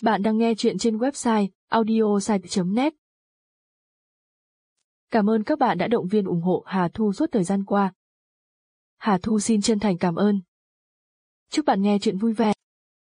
Bạn đang nghe chuyện trên website audiosite.net. Cảm ơn các bạn đã động viên ủng hộ Hà Thu suốt thời gian qua. Hà Thu xin chân thành cảm ơn. Chúc bạn nghe chuyện vui vẻ.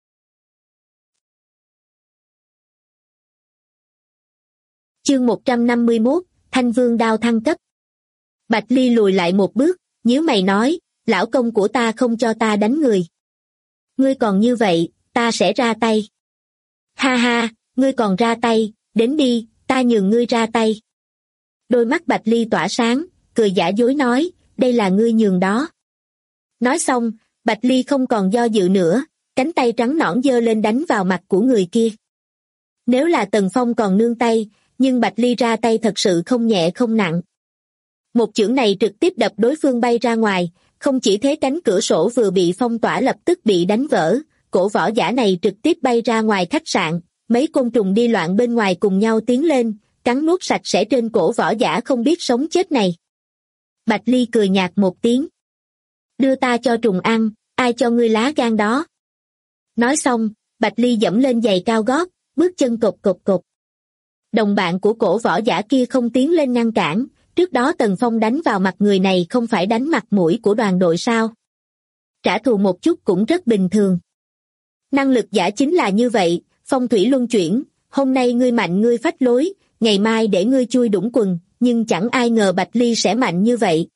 Chương 151, Thanh Vương đao thăng cấp. Bạch Ly lùi lại một bước, nhíu mày nói, lão công của ta không cho ta đánh người. Ngươi còn như vậy, ta sẽ ra tay. Ha ha, ngươi còn ra tay, đến đi, ta nhường ngươi ra tay. Đôi mắt Bạch Ly tỏa sáng, cười giả dối nói, đây là ngươi nhường đó. Nói xong, Bạch Ly không còn do dự nữa, cánh tay trắng nõn giơ lên đánh vào mặt của người kia. Nếu là Tần Phong còn nương tay, nhưng Bạch Ly ra tay thật sự không nhẹ không nặng. Một chưởng này trực tiếp đập đối phương bay ra ngoài, không chỉ thế cánh cửa sổ vừa bị phong tỏa lập tức bị đánh vỡ, cổ võ giả này trực tiếp bay ra ngoài khách sạn, mấy côn trùng đi loạn bên ngoài cùng nhau tiến lên, cắn nuốt sạch sẽ trên cổ võ giả không biết sống chết này. Bạch Ly cười nhạt một tiếng. Đưa ta cho trùng ăn, ai cho ngươi lá gan đó. Nói xong, Bạch Ly dẫm lên giày cao gót, bước chân cộp cộp cộp. Đồng bạn của cổ võ giả kia không tiến lên ngăn cản, trước đó Tần Phong đánh vào mặt người này không phải đánh mặt mũi của đoàn đội sao. Trả thù một chút cũng rất bình thường. Năng lực giả chính là như vậy, phong thủy luân chuyển, hôm nay ngươi mạnh ngươi phách lối, ngày mai để ngươi chui đũng quần, nhưng chẳng ai ngờ Bạch Ly sẽ mạnh như vậy.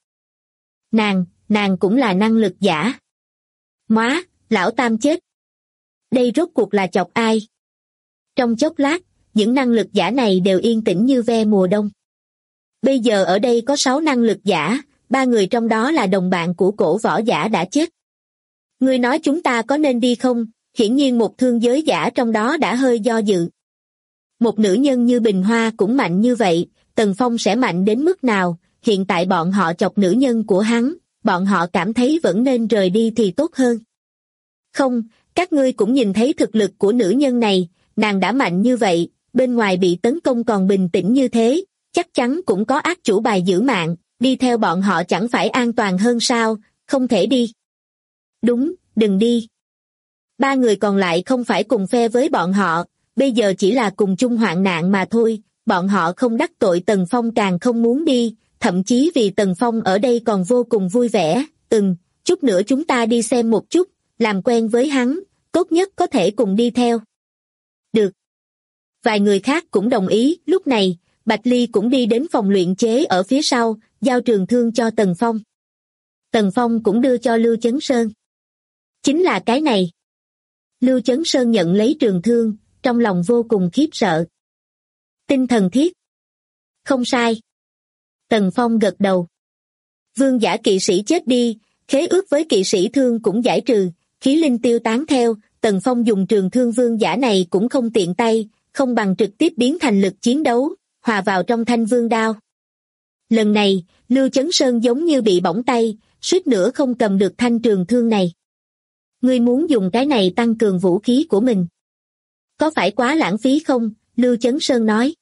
Nàng cũng là năng lực giả. Móa, lão tam chết. Đây rốt cuộc là chọc ai? Trong chốc lát, những năng lực giả này đều yên tĩnh như ve mùa đông. Bây giờ ở đây có 6 năng lực giả, 3 người trong đó là đồng bạn của cổ võ giả đã chết. Ngươi nói chúng ta có nên đi không? Hiển nhiên một thương giới giả trong đó đã hơi do dự. Một nữ nhân như Bình Hoa cũng mạnh như vậy, Tần Phong sẽ mạnh đến mức nào? Hiện tại bọn họ chọc nữ nhân của hắn, bọn họ cảm thấy vẫn nên rời đi thì tốt hơn. Không, các ngươi cũng nhìn thấy thực lực của nữ nhân này, nàng đã mạnh như vậy, bên ngoài bị tấn công còn bình tĩnh như thế, chắc chắn cũng có ác chủ bài giữ mạng, đi theo bọn họ chẳng phải an toàn hơn sao, không thể đi. Đúng, đừng đi. 3 người còn lại không phải cùng phe với bọn họ, bây giờ chỉ là cùng chung hoạn nạn mà thôi, bọn họ không đắc tội Tần Phong càng không muốn đi, thậm chí vì Tần Phong ở đây còn vô cùng vui vẻ, chút nữa chúng ta đi xem một chút, làm quen với hắn, tốt nhất có thể cùng đi theo. Được. Vài người khác cũng đồng ý, lúc này, Bạch Ly cũng đi đến phòng luyện chế ở phía sau, giao trường thương cho Tần Phong. Tần Phong cũng đưa cho Lưu Chấn Sơn. Chính là cái này. Lưu Chấn Sơn nhận lấy trường thương, trong lòng vô cùng khiếp sợ. Tinh thần thiết. Không sai. Tần Phong gật đầu. Vương giả kỵ sĩ chết đi, khế ước với kỵ sĩ thương cũng giải trừ, khí linh tiêu tán theo, Tần Phong dùng trường thương vương giả này cũng không tiện tay, không bằng trực tiếp biến thành lực chiến đấu, hòa vào trong thanh vương đao. Lần này, Lưu Chấn Sơn giống như bị bỏng tay, suýt nữa không cầm được thanh trường thương này. Ngươi muốn dùng cái này tăng cường vũ khí của mình. Có phải quá lãng phí không? Lưu Chấn Sơn nói.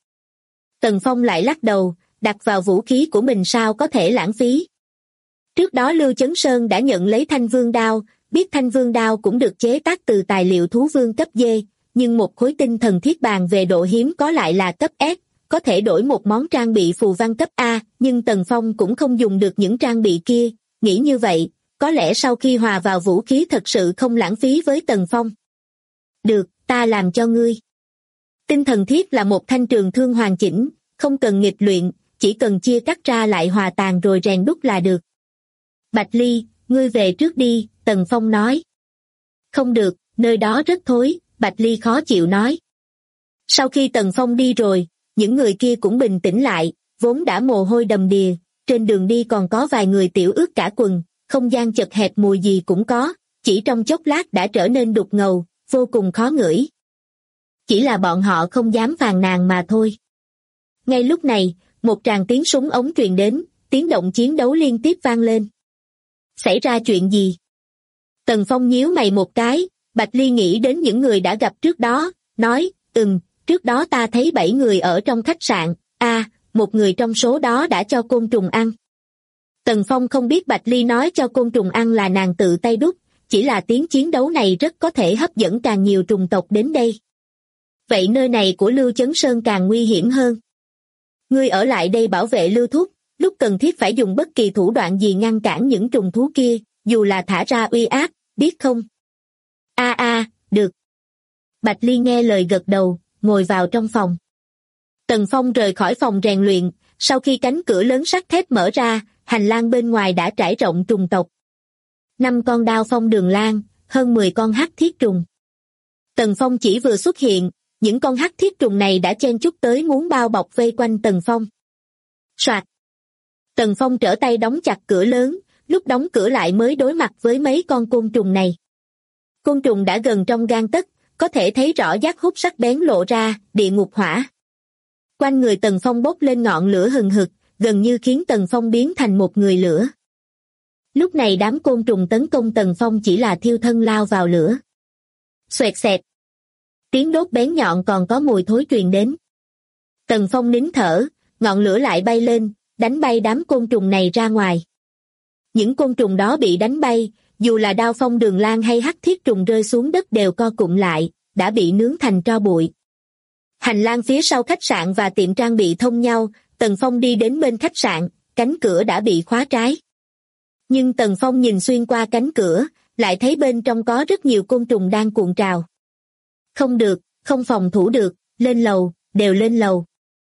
Tần Phong lại lắc đầu, đặt vào vũ khí của mình sao có thể lãng phí. Trước đó Lưu Chấn Sơn đã nhận lấy thanh vương đao, biết thanh vương đao cũng được chế tác từ tài liệu thú vương cấp D, nhưng một khối tinh thần thiết bàn về độ hiếm có lại là cấp S, có thể đổi một món trang bị phù văn cấp A, nhưng Tần Phong cũng không dùng được những trang bị kia, nghĩ như vậy, có lẽ sau khi hòa vào vũ khí thật sự không lãng phí với Tần Phong. Được, ta làm cho ngươi. Tinh thần thiết là một thanh trường thương hoàn chỉnh, không cần nghịch luyện, chỉ cần chia cắt ra lại hòa tàn rồi rèn đúc là được. Bạch Ly, ngươi về trước đi, Tần Phong nói. Không được, nơi đó rất thối, Bạch Ly khó chịu nói. Sau khi Tần Phong đi rồi, những người kia cũng bình tĩnh lại, vốn đã mồ hôi đầm đìa, trên đường đi còn có vài người tiểu ướt cả quần, không gian chật hẹp mùi gì cũng có, chỉ trong chốc lát đã trở nên đục ngầu, vô cùng khó ngửi. Chỉ là bọn họ không dám phàn nàn mà thôi. Ngay lúc này, một tràng tiếng súng ống truyền đến, tiếng động chiến đấu liên tiếp vang lên. Xảy ra chuyện gì? Tần Phong nhíu mày một cái, Bạch Ly nghĩ đến những người đã gặp trước đó, nói, trước đó ta thấy 7 người ở trong khách sạn, một người trong số đó đã cho côn trùng ăn. Tần Phong không biết Bạch Ly nói cho côn trùng ăn là nàng tự tay đúc, chỉ là tiếng chiến đấu này rất có thể hấp dẫn càng nhiều trùng tộc đến đây. Vậy nơi này của Lưu Chấn Sơn càng nguy hiểm hơn. Ngươi ở lại đây bảo vệ Lưu Thúc, lúc cần thiết phải dùng bất kỳ thủ đoạn gì ngăn cản những trùng thú kia, dù là thả ra uy áp, biết không? Được. Bạch Ly nghe lời gật đầu, ngồi vào trong phòng. Tần Phong rời khỏi phòng rèn luyện, sau khi cánh cửa lớn sắt thép mở ra, hành lang bên ngoài đã trải rộng trùng tộc. 5 con đao phong đường lang, hơn 10 con hắc thiết trùng. Tần Phong chỉ vừa xuất hiện, những con hắc thiết trùng này đã chen chúc tới muốn bao bọc vây quanh Tần Phong. Soạt. Tần Phong trở tay đóng chặt cửa lớn, lúc đóng cửa lại mới đối mặt với mấy con côn trùng này. Côn trùng đã gần trong gang tấc, có thể thấy rõ giác hút sắc bén lộ ra, địa ngục hỏa. Quanh người Tần Phong bốc lên ngọn lửa hừng hực, gần như khiến Tần Phong biến thành một người lửa. Lúc này đám côn trùng tấn công Tần Phong chỉ là thiêu thân lao vào lửa. Xoẹt xẹt. Tiếng đốt bén nhọn còn có mùi thối truyền đến. Tần Phong nín thở, ngọn lửa lại bay lên, đánh bay đám côn trùng này ra ngoài. Những côn trùng đó bị đánh bay, dù là đao phong đường lang hay hắc thiết trùng rơi xuống đất đều co cụm lại, đã bị nướng thành tro bụi. Hành lang phía sau khách sạn và tiệm trang bị thông nhau, Tần Phong đi đến bên khách sạn, cánh cửa đã bị khóa trái. Nhưng Tần Phong nhìn xuyên qua cánh cửa, lại thấy bên trong có rất nhiều côn trùng đang cuộn trào. Không được, không phòng thủ được, lên lầu, đều lên lầu.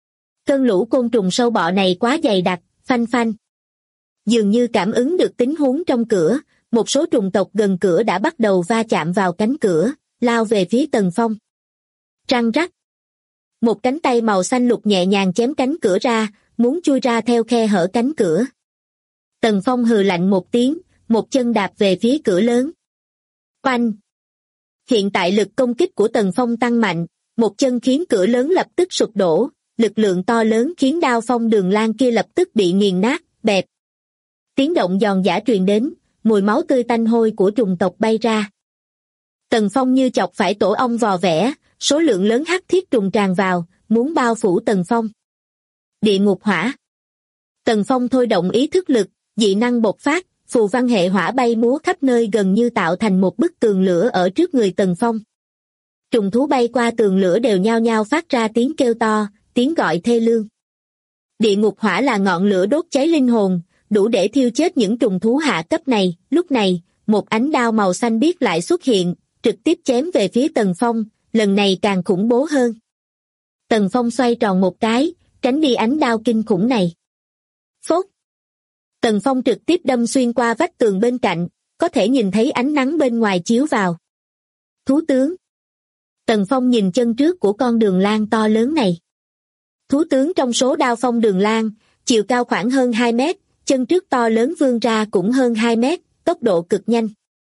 Cơn lũ côn trùng sâu bọ này quá dày đặc, phanh phanh. Dường như cảm ứng được tình huống trong cửa, một số trùng tộc gần cửa đã bắt đầu va chạm vào cánh cửa, lao về phía Tần Phong. Răng rắc. Một cánh tay màu xanh lục nhẹ nhàng chém cánh cửa ra, muốn chui ra theo khe hở cánh cửa. Tần Phong hừ lạnh một tiếng, một chân đạp về phía cửa lớn. Oanh! Hiện tại lực công kích của Tần Phong tăng mạnh, một chân khiến cửa lớn lập tức sụp đổ, lực lượng to lớn khiến đao phong đường lang kia lập tức bị nghiền nát, bẹp. Tiếng động giòn giã truyền đến, mùi máu tươi tanh hôi của trùng tộc bay ra. Tần Phong như chọc phải tổ ong vò vẽ, số lượng lớn hắc thiết trùng tràn vào, muốn bao phủ Tần Phong. Địa ngục hỏa. Tần Phong thôi động ý thức lực, dị năng bộc phát, phù văn hệ hỏa bay múa khắp nơi gần như tạo thành một bức tường lửa ở trước người Tần Phong. Trùng thú bay qua tường lửa đều nhao nhao phát ra tiếng kêu to, tiếng gọi thê lương. Địa ngục hỏa là ngọn lửa đốt cháy linh hồn, đủ để thiêu chết những trùng thú hạ cấp này. Lúc này, một ánh đao màu xanh biếc lại xuất hiện, trực tiếp chém về phía Tần Phong, lần này càng khủng bố hơn. Tần Phong xoay tròn một cái, tránh đi ánh đao kinh khủng này. Phốt! Tần Phong trực tiếp đâm xuyên qua vách tường bên cạnh, có thể nhìn thấy ánh nắng bên ngoài chiếu vào. Thú tướng! Tần Phong nhìn chân trước của con đường lang to lớn này. Thú tướng trong số đao phong đường lang, chiều cao khoảng hơn 2 mét, chân trước to lớn vươn ra cũng hơn 2 mét, tốc độ cực nhanh.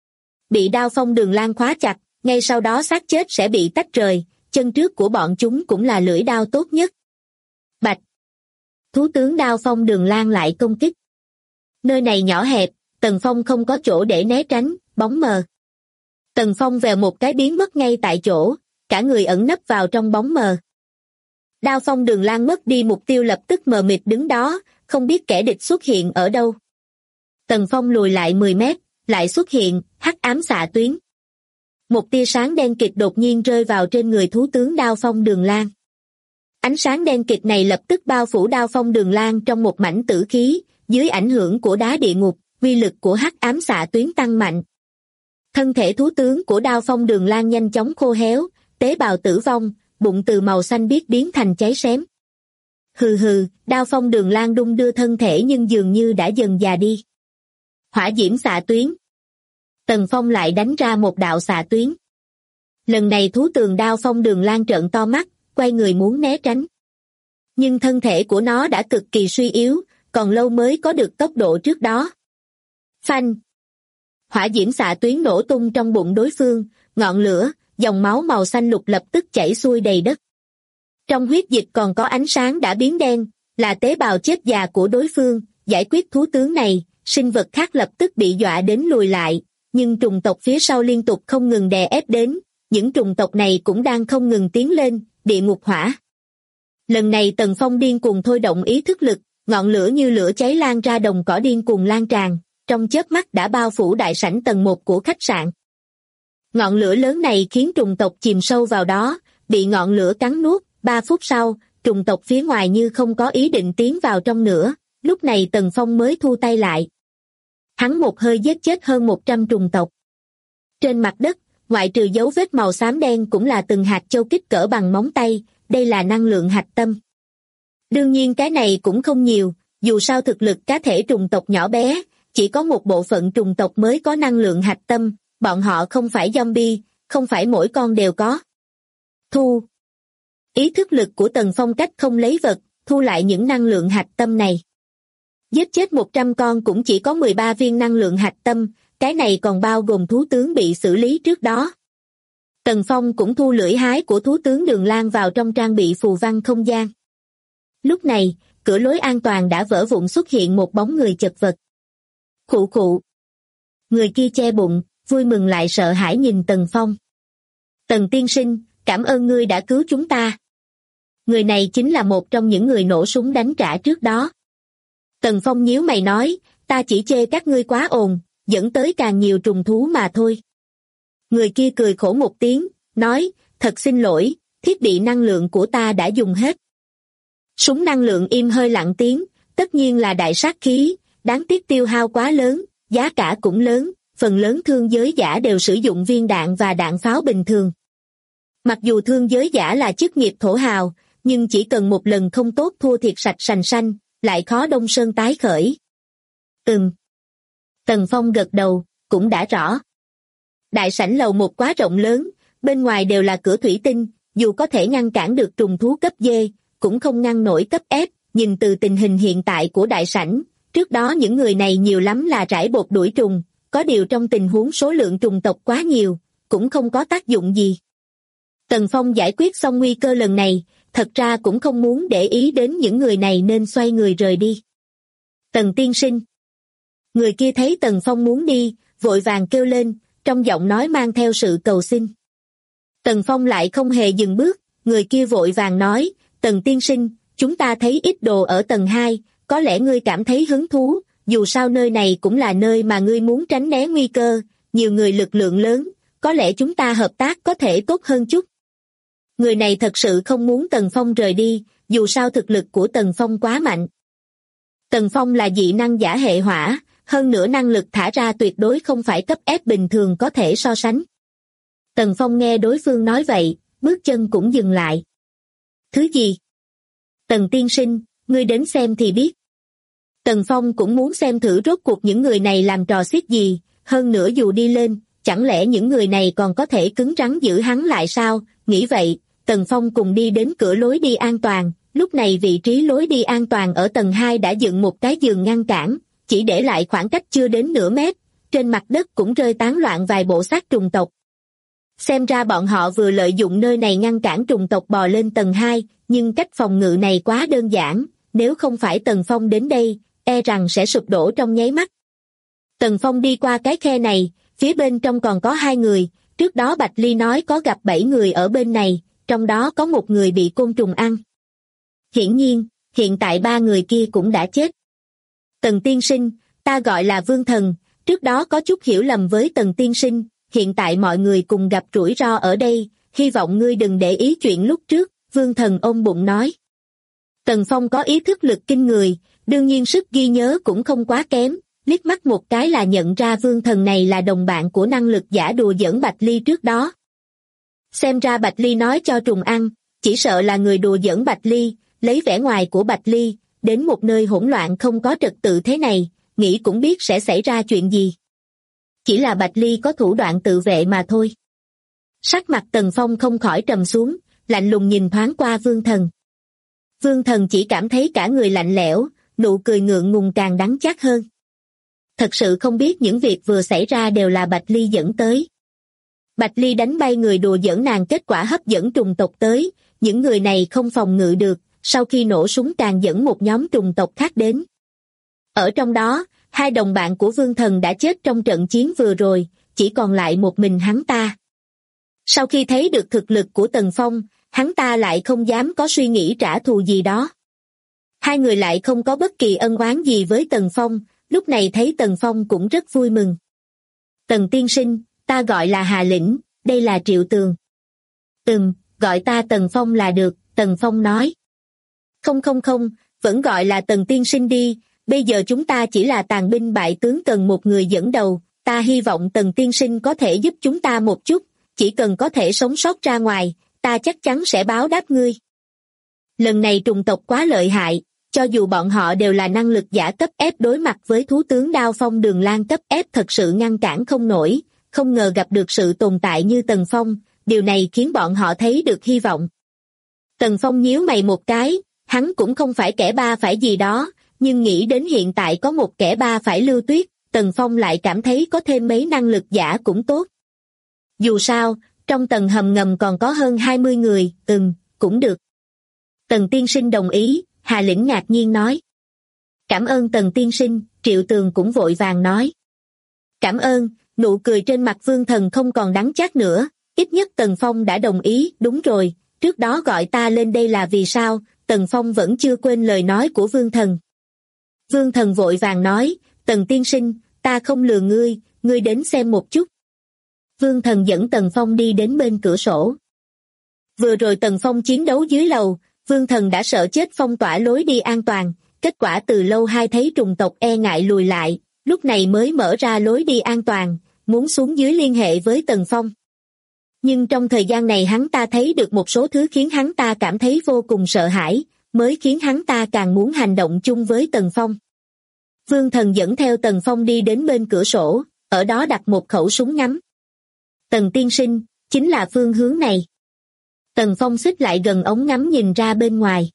Bị đao phong đường lang khóa chặt, ngay sau đó xác chết sẽ bị tách rời, chân trước của bọn chúng cũng là lưỡi đao tốt nhất. Bạch! Thú tướng đao phong đường lang lại công kích. Nơi này nhỏ hẹp, Tần Phong không có chỗ để né tránh, bóng mờ. Tần Phong vèo một cái biến mất ngay tại chỗ, cả người ẩn nấp vào trong bóng mờ. Đao phong đường lang mất đi mục tiêu lập tức mờ mịt đứng đó, không biết kẻ địch xuất hiện ở đâu. Tần Phong lùi lại 10 mét, lại xuất hiện, hắc ám xạ tuyến. Một tia sáng đen kịt đột nhiên rơi vào trên người thú tướng đao phong đường lang. Ánh sáng đen kịt này lập tức bao phủ đao phong đường lang trong một mảnh tử khí, dưới ảnh hưởng của đá địa ngục, uy lực của hắc ám xạ tuyến tăng mạnh. Thân thể thú tướng của đao phong đường lang nhanh chóng khô héo, tế bào tử vong, bụng từ màu xanh biếc biến thành cháy xém. Hừ hừ, đao phong đường lang đung đưa thân thể nhưng dường như đã dần già đi. Hỏa diễm xạ tuyến. Tần Phong lại đánh ra một đạo xạ tuyến. Lần này thú tường đao phong đường lang trợn to mắt, quay người muốn né tránh. Nhưng thân thể của nó đã cực kỳ suy yếu, còn lâu mới có được tốc độ trước đó. Phanh! Hỏa diễm xạ tuyến nổ tung trong bụng đối phương, ngọn lửa, dòng máu màu xanh lục lập tức chảy xuôi đầy đất. Trong huyết dịch còn có ánh sáng đã biến đen, là tế bào chết già của đối phương. Giải quyết thú tướng này, sinh vật khác lập tức bị dọa đến lùi lại, nhưng trùng tộc phía sau liên tục không ngừng đè ép đến, những trùng tộc này cũng đang không ngừng tiến lên, địa ngục hỏa. Lần này Tần Phong điên cuồng thôi động ý thức lực, ngọn lửa như lửa cháy lan ra đồng cỏ điên cuồng lan tràn, trong chớp mắt đã bao phủ đại sảnh tầng 1 của khách sạn. Ngọn lửa lớn này khiến trùng tộc chìm sâu vào đó, bị ngọn lửa cắn nuốt. 3 phút sau, trùng tộc phía ngoài như không có ý định tiến vào trong nữa, lúc này Tần Phong mới thu tay lại. Hắn một hơi giết chết hơn 100 trùng tộc. Trên mặt đất, ngoại trừ dấu vết màu xám đen cũng là từng hạt châu kích cỡ bằng móng tay, đây là năng lượng hạch tâm. Đương nhiên cái này cũng không nhiều, dù sao thực lực cá thể trùng tộc nhỏ bé, chỉ có một bộ phận trùng tộc mới có năng lượng hạch tâm, bọn họ không phải zombie, không phải mỗi con đều có. Thu. Ý thức lực của Tần Phong cách không lấy vật, thu lại những năng lượng hạch tâm này. Giết chết 100 con cũng chỉ có 13 viên năng lượng hạch tâm, cái này còn bao gồm thú tướng bị xử lý trước đó. Tần Phong cũng thu lưỡi hái của thú tướng Đường Lan vào trong trang bị phù văn không gian. Lúc này, cửa lối an toàn đã vỡ vụn xuất hiện một bóng người chật vật. Khụ khụ. Người kia che bụng, vui mừng lại sợ hãi nhìn Tần Phong. Tần tiên sinh, cảm ơn ngươi đã cứu chúng ta. Người này chính là một trong những người nổ súng đánh trả trước đó. Tần Phong nhíu mày nói, ta chỉ chê các ngươi quá ồn, dẫn tới càng nhiều trùng thú mà thôi. Người kia cười khổ một tiếng, nói, thật xin lỗi, thiết bị năng lượng của ta đã dùng hết. Súng năng lượng im hơi lặng tiếng, tất nhiên là đại sát khí, đáng tiếc tiêu hao quá lớn, giá cả cũng lớn, phần lớn thương giới giả đều sử dụng viên đạn và đạn pháo bình thường. Mặc dù thương giới giả là chức nghiệp thổ hào, nhưng chỉ cần một lần không tốt thua thiệt sạch sành xanh, lại khó đông sơn tái khởi. Tần Phong gật đầu, cũng đã rõ. Đại sảnh lầu một quá rộng lớn, bên ngoài đều là cửa thủy tinh, dù có thể ngăn cản được trùng thú cấp D, cũng không ngăn nổi cấp F, nhìn từ tình hình hiện tại của đại sảnh, trước đó những người này nhiều lắm là rải bột đuổi trùng, có điều trong tình huống số lượng trùng tộc quá nhiều, cũng không có tác dụng gì. Tần Phong giải quyết xong nguy cơ lần này, thật ra cũng không muốn để ý đến những người này nên xoay người rời đi. Tần tiên sinh. Người kia thấy Tần Phong muốn đi, vội vàng kêu lên, trong giọng nói mang theo sự cầu xin. Tần Phong lại không hề dừng bước, người kia vội vàng nói, Tần tiên sinh, chúng ta thấy ít đồ ở tầng 2, có lẽ ngươi cảm thấy hứng thú, dù sao nơi này cũng là nơi mà ngươi muốn tránh né nguy cơ, nhiều người lực lượng lớn, có lẽ chúng ta hợp tác có thể tốt hơn chút. Người này thật sự không muốn Tần Phong rời đi, dù sao thực lực của Tần Phong quá mạnh. Tần Phong là dị năng giả hệ hỏa, hơn nữa năng lực thả ra tuyệt đối không phải cấp F bình thường có thể so sánh. Tần Phong nghe đối phương nói vậy, bước chân cũng dừng lại. Thứ gì? Tần tiên sinh, ngươi đến xem thì biết. Tần Phong cũng muốn xem thử rốt cuộc những người này làm trò xiết gì, hơn nữa dù đi lên, chẳng lẽ những người này còn có thể cứng rắn giữ hắn lại sao? Nghĩ vậy, Tần Phong cùng đi đến cửa lối đi an toàn, lúc này vị trí lối đi an toàn ở tầng 2 đã dựng một cái giường ngăn cản, chỉ để lại khoảng cách chưa đến nửa mét, trên mặt đất cũng rơi tán loạn vài bộ xác trùng tộc. Xem ra bọn họ vừa lợi dụng nơi này ngăn cản trùng tộc bò lên tầng 2, nhưng cách phòng ngự này quá đơn giản, nếu không phải Tần Phong đến đây, e rằng sẽ sụp đổ trong nháy mắt. Tần Phong đi qua cái khe này, phía bên trong còn có 2 người, trước đó Bạch Ly nói có gặp 7 người ở bên này, trong đó có một người bị côn trùng ăn. Hiển nhiên, hiện tại 3 người kia cũng đã chết. Tần tiên sinh, ta gọi là Vương Thần, trước đó có chút hiểu lầm với Tần tiên sinh, hiện tại mọi người cùng gặp rủi ro ở đây, hy vọng ngươi đừng để ý chuyện lúc trước, Vương Thần ôm bụng nói. Tần Phong có ý thức lực kinh người, đương nhiên sức ghi nhớ cũng không quá kém, liếc mắt một cái là nhận ra Vương Thần này là đồng bạn của năng lực giả đùa giỡn Bạch Ly trước đó. Xem ra Bạch Ly nói cho trùng ăn, chỉ sợ là người đùa giỡn Bạch Ly, lấy vẻ ngoài của Bạch Ly, đến một nơi hỗn loạn không có trật tự thế này, nghĩ cũng biết sẽ xảy ra chuyện gì. Chỉ là Bạch Ly có thủ đoạn tự vệ mà thôi. Sắc mặt Tần Phong không khỏi trầm xuống, lạnh lùng nhìn thoáng qua Vương Thần. Vương Thần chỉ cảm thấy cả người lạnh lẽo, nụ cười ngượng ngùng càng đắng chát hơn. Thật sự không biết những việc vừa xảy ra đều là Bạch Ly dẫn tới. Bạch Ly đánh bay người đùa giỡn nàng, kết quả hấp dẫn trùng tộc tới, những người này không phòng ngự được, sau khi nổ súng càng dẫn một nhóm trùng tộc khác đến. Ở trong đó, 2 đồng bạn của Vương Thần đã chết trong trận chiến vừa rồi, chỉ còn lại một mình hắn ta. Sau khi thấy được thực lực của Tần Phong, hắn ta lại không dám có suy nghĩ trả thù gì đó. 2 người lại không có bất kỳ ân oán gì với Tần Phong, lúc này thấy Tần Phong cũng rất vui mừng. Tần tiên sinh, ta gọi là Hà Lĩnh, đây là Triệu Tường. gọi ta Tần Phong là được, Tần Phong nói. Không không không, vẫn gọi là Tần tiên sinh đi, bây giờ chúng ta chỉ là tàn binh bại tướng cần một người dẫn đầu, ta hy vọng Tần tiên sinh có thể giúp chúng ta một chút, chỉ cần có thể sống sót ra ngoài, ta chắc chắn sẽ báo đáp ngươi. Lần này trùng tộc quá lợi hại, cho dù bọn họ đều là năng lực giả cấp F đối mặt với thú tướng Đao Phong Đường Lan cấp F thật sự ngăn cản không nổi, không ngờ gặp được sự tồn tại như Tần Phong, điều này khiến bọn họ thấy được hy vọng. Tần Phong nhíu mày một cái, hắn cũng không phải kẻ ba phải gì đó, nhưng nghĩ đến hiện tại có một kẻ ba phải Lưu Tuyết, Tần Phong lại cảm thấy có thêm mấy năng lực giả cũng tốt. Dù sao, trong tầng hầm ngầm còn có hơn 20 người, cũng được. Tần tiên sinh đồng ý, Hà Lĩnh ngạc nhiên nói. Cảm ơn Tần tiên sinh, Triệu Tường cũng vội vàng nói. Cảm ơn, nụ cười trên mặt Vương Thần không còn đắng chát nữa, ít nhất Tần Phong đã đồng ý, đúng rồi, trước đó gọi ta lên đây là vì sao, Tần Phong vẫn chưa quên lời nói của Vương Thần. Vương Thần vội vàng nói, Tần tiên sinh, ta không lừa ngươi, ngươi đến xem một chút. Vương Thần dẫn Tần Phong đi đến bên cửa sổ. Vừa rồi Tần Phong chiến đấu dưới lầu, Vương Thần đã sợ chết phong tỏa lối đi an toàn, kết quả từ lâu hai thấy trùng tộc e ngại lùi lại, lúc này mới mở ra lối đi an toàn, muốn xuống dưới liên hệ với Tần Phong. Nhưng trong thời gian này hắn ta thấy được một số thứ khiến hắn ta cảm thấy vô cùng sợ hãi, mới khiến hắn ta càng muốn hành động chung với Tần Phong. Vương Thần dẫn theo Tần Phong đi đến bên cửa sổ, ở đó đặt một khẩu súng ngắm. Tần tiên sinh, chính là phương hướng này. Tần Phong xích lại gần ống ngắm nhìn ra bên ngoài.